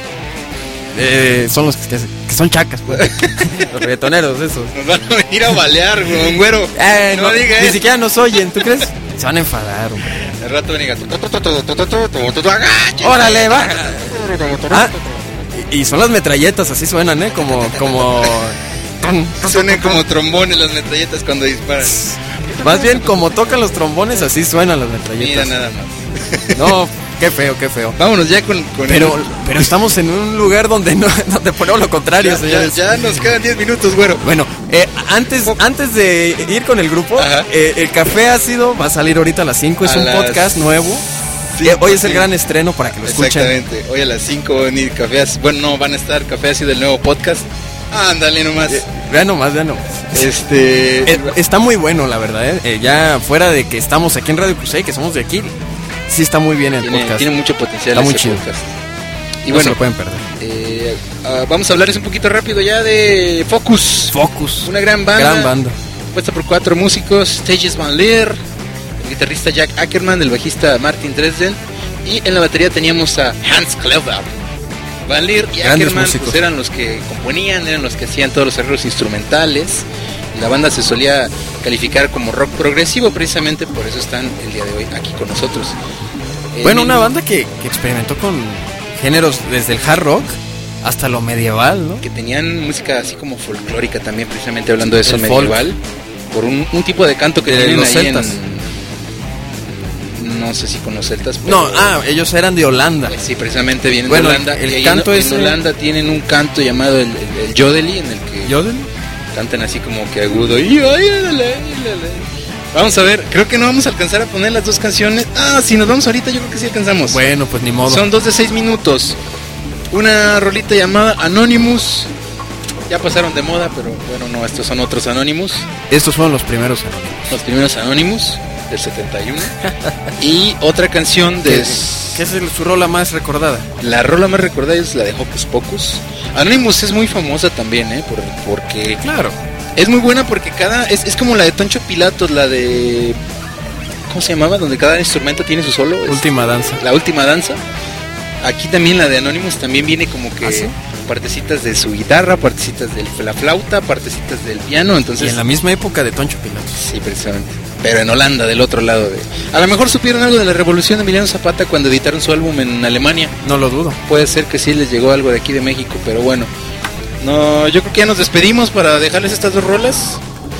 son los que son chacas, pues. Los reggaetoneros, esos. Nos van a venir a balear, güero. No digas. Ni siquiera nos oyen, ¿tú crees? Se van a enfadar, hombre. El rato venga. Órale, baja. Y son las metralletas, así suenan, como Suenan como trombones las metralletas cuando disparan. Más bien, como tocan los trombones, así suenan las metralletas. Mira nada más. No, qué feo. Vámonos ya con pero estamos en un lugar donde ponemos lo contrario, señores. Ya nos quedan 10 minutos, güero. Bueno, antes de ir con el grupo, el Café Ácido va a salir ahorita a las 5. Es un podcast nuevo. Sí, hoy es el gran estreno para que lo escuchen. Exactamente. Hoy a las 5 va a venir Café Ácido. Bueno, no, van a estar Café Ácido del nuevo podcast. Ándale nomás. Vean nomás. Está muy bueno, la verdad. Ya fuera de que estamos aquí en Radio Crusade, que somos de aquí, sí está muy bien el podcast. Tiene mucho potencial. Está muy chido. Podcast. Y no bueno, se lo pueden perder. Vamos a hablarles un poquito rápido ya de Focus. Focus. Una gran banda. Compuesta por 4 músicos: Tejas Van Leer, el guitarrista Jack Ackerman, el bajista Martin Dresden, y en la batería teníamos a Hans Clever. Van Leer y Ackerman pues, eran los que componían, eran los que hacían todos los arreglos instrumentales. La banda se solía calificar como rock progresivo, precisamente por eso están el día de hoy aquí con nosotros. Bueno, una banda que experimentó con géneros desde el hard rock hasta lo medieval, ¿no? Que tenían música así como folclórica también, precisamente hablando de eso, medieval. Por un tipo de canto que tienen los ahí celtas. No sé si con los celtas, pero... No, ellos eran de Holanda. Sí, precisamente vienen de Holanda. El canto en Holanda tienen un canto llamado el Jodeli, en el que ¿Jodeli? Cantan así como que agudo. Vamos a ver, creo que no vamos a alcanzar a poner las 2 canciones. Si nos vamos ahorita yo creo que sí alcanzamos. Bueno, pues ni modo. Son 2 de 6 minutos. Una rolita llamada Anonymous. Ya pasaron de moda, pero bueno, no, estos son otros Anonymous. Estos fueron los primeros Anonymous. Los primeros Anonymous del 71. Y otra canción de... ¿Qué es su rola más recordada? La rola más recordada es la de Hocus Pocus. Anonymous es muy famosa también, porque... Claro. Es muy buena porque es como la de Toncho Pilatos, la de... ¿Cómo se llamaba? Donde cada instrumento tiene su solo. Última danza. La última danza. Aquí también la de Anonymous también viene como que partecitas de su guitarra, partecitas de la flauta, partecitas del piano, entonces... Y en la misma época de Toncho Pilatos. Sí, precisamente. Pero en Holanda, del otro lado de... A lo mejor supieron algo de la revolución de Emiliano Zapata cuando editaron su álbum en Alemania. No lo dudo. Puede ser que sí les llegó algo de aquí de México, pero bueno. No, yo creo que ya nos despedimos para dejarles estas 2 rolas.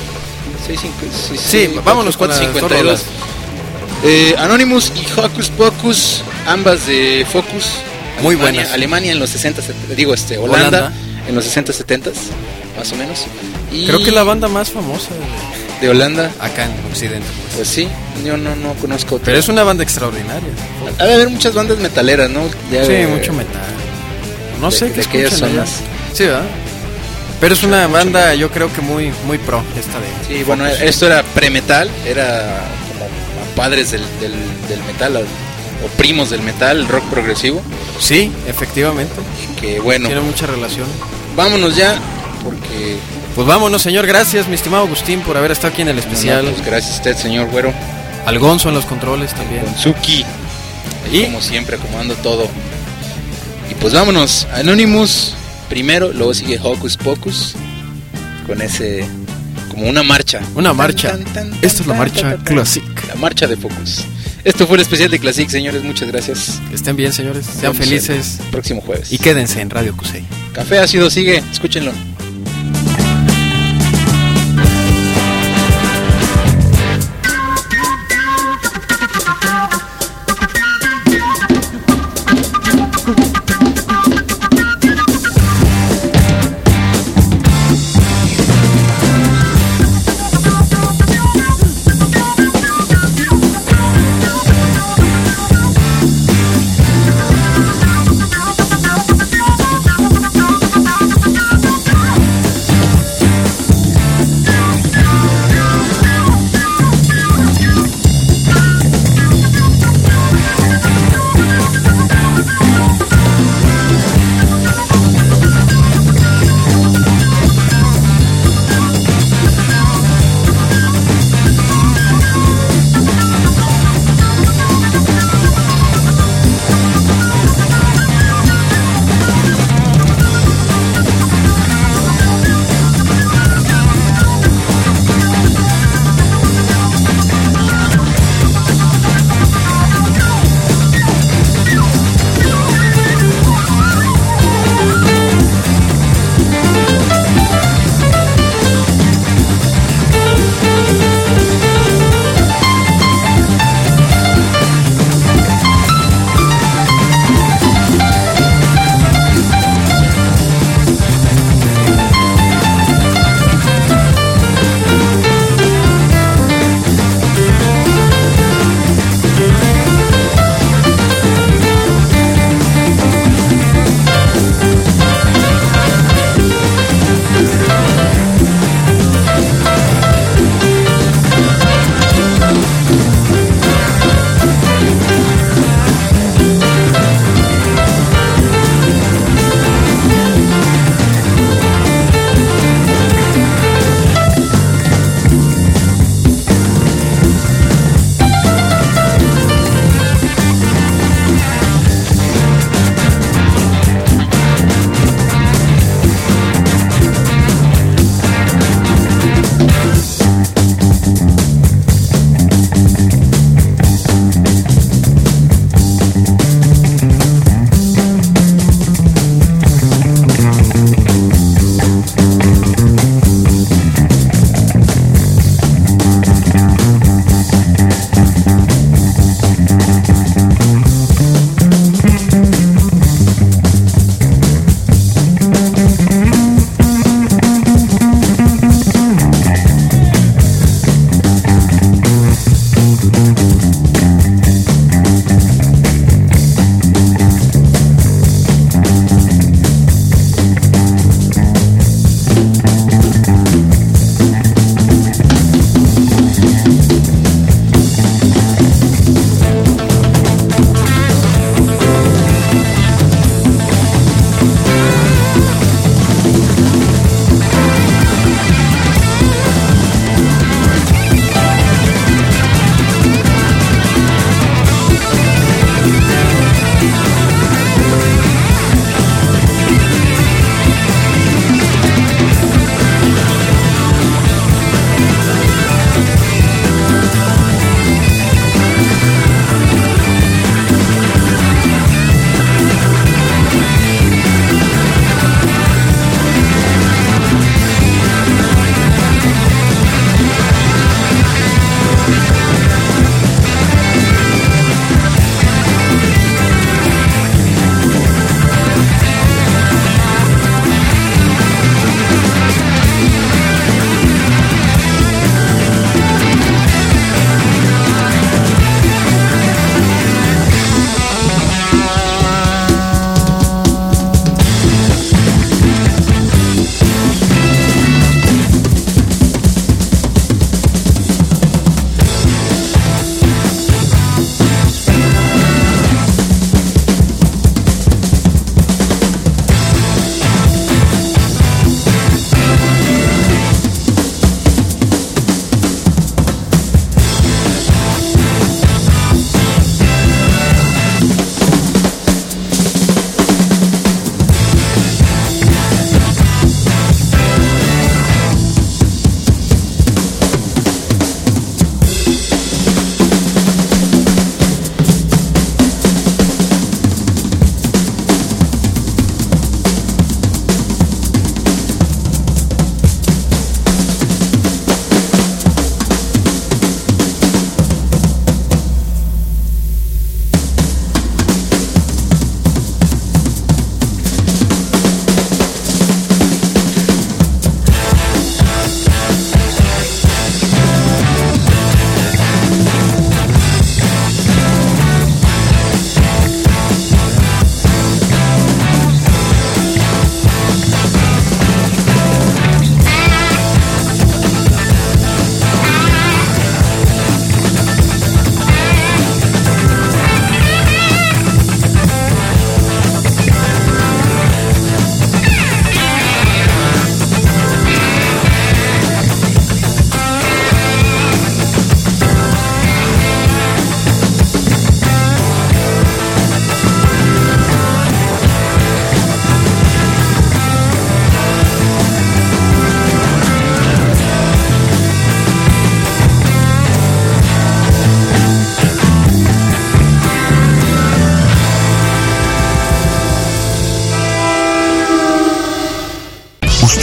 Sí, vámonos con las 2 rolas. Anonymous y Hocus Pocus, ambas de Focus. Muy buenas. Alemania en los 60, Holanda en los 60, 70, más o menos. Y creo que la banda más famosa de Holanda. Acá en Occidente. Pues sí, yo no conozco otra. Pero es una banda extraordinaria. Ha de haber muchas bandas metaleras, ¿no? Sí, mucho metal. No sé qué aquellas zonas. Sí, ¿verdad? Pero es una banda, yo creo que muy pro esta de... Sí, Focus. Bueno, esto era pre-metal, era como padres del metal, o primos del metal, el rock progresivo. Sí, efectivamente. Y que bueno... Tiene mucha relación. Vámonos ya, porque... Pues vámonos, señor. Gracias, mi estimado Agustín, por haber estado aquí en el especial. No, pues gracias a usted, señor Güero. Al Gonzo en los controles también. Gonzuki. Y como siempre, acomodando todo. Y pues vámonos. Anonymous primero, luego sigue Hocus Pocus. Con ese... como una marcha. Una marcha. Esta es la marcha Classic. La marcha de Focus. Esto fue el especial de Classic, señores. Muchas gracias. Que estén bien, señores. Sean felices. Próximo jueves. Y quédense en Radio Crusade. Café Ácido sigue. Escúchenlo.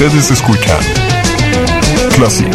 Ustedes escuchan Classic.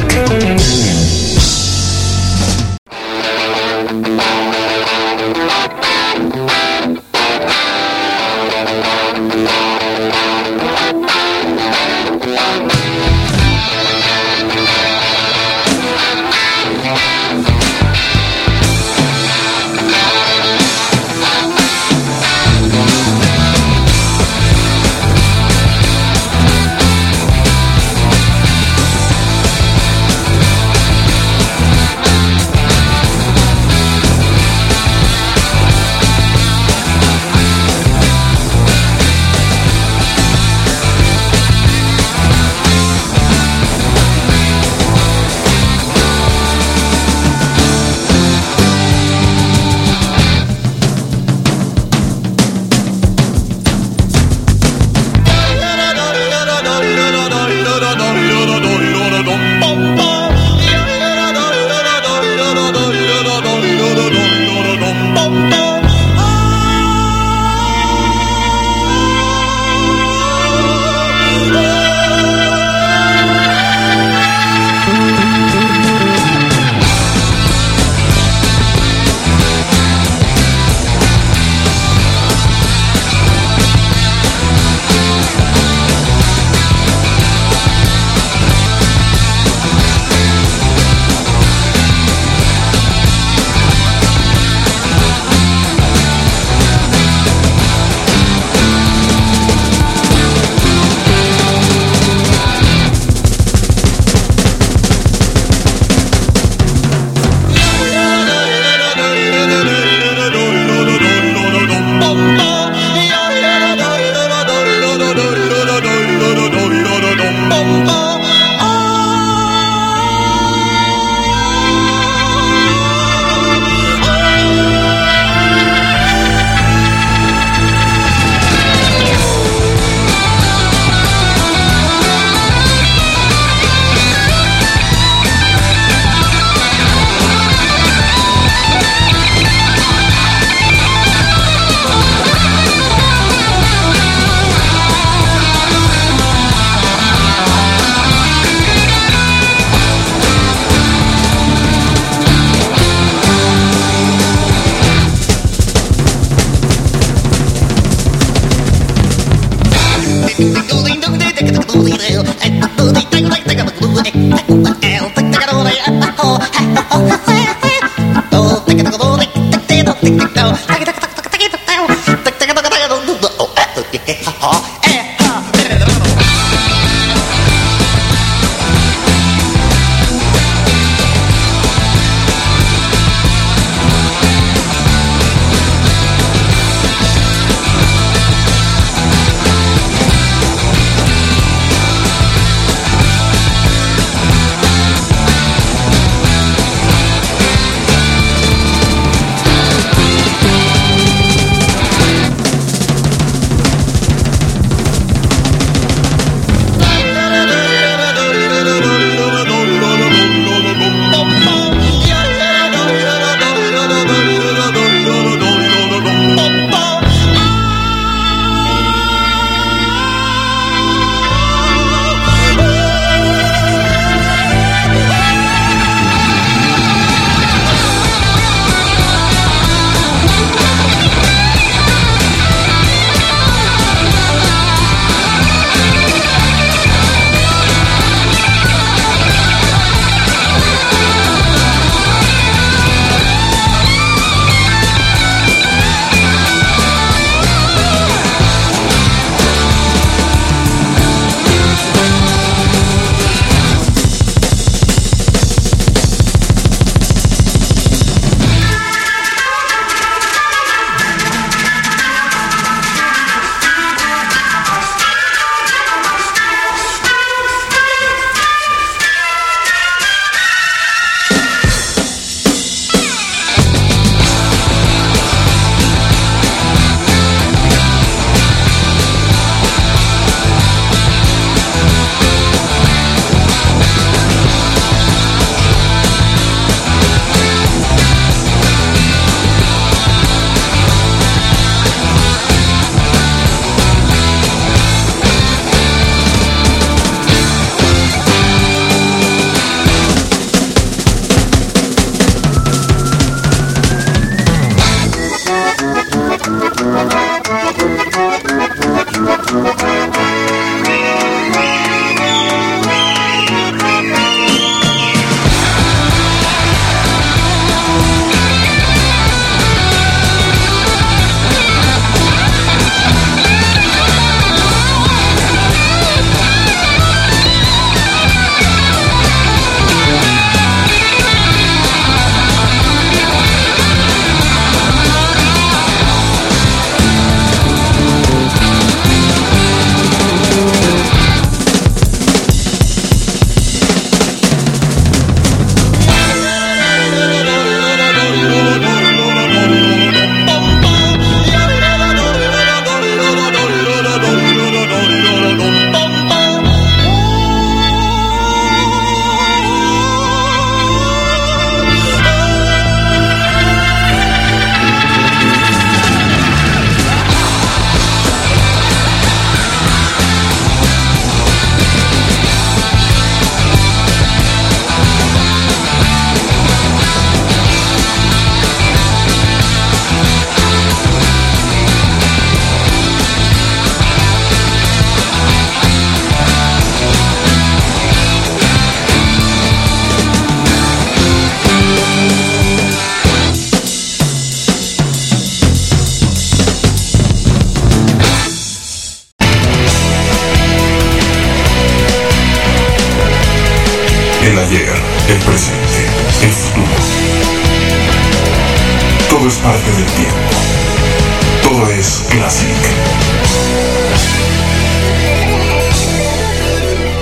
presenta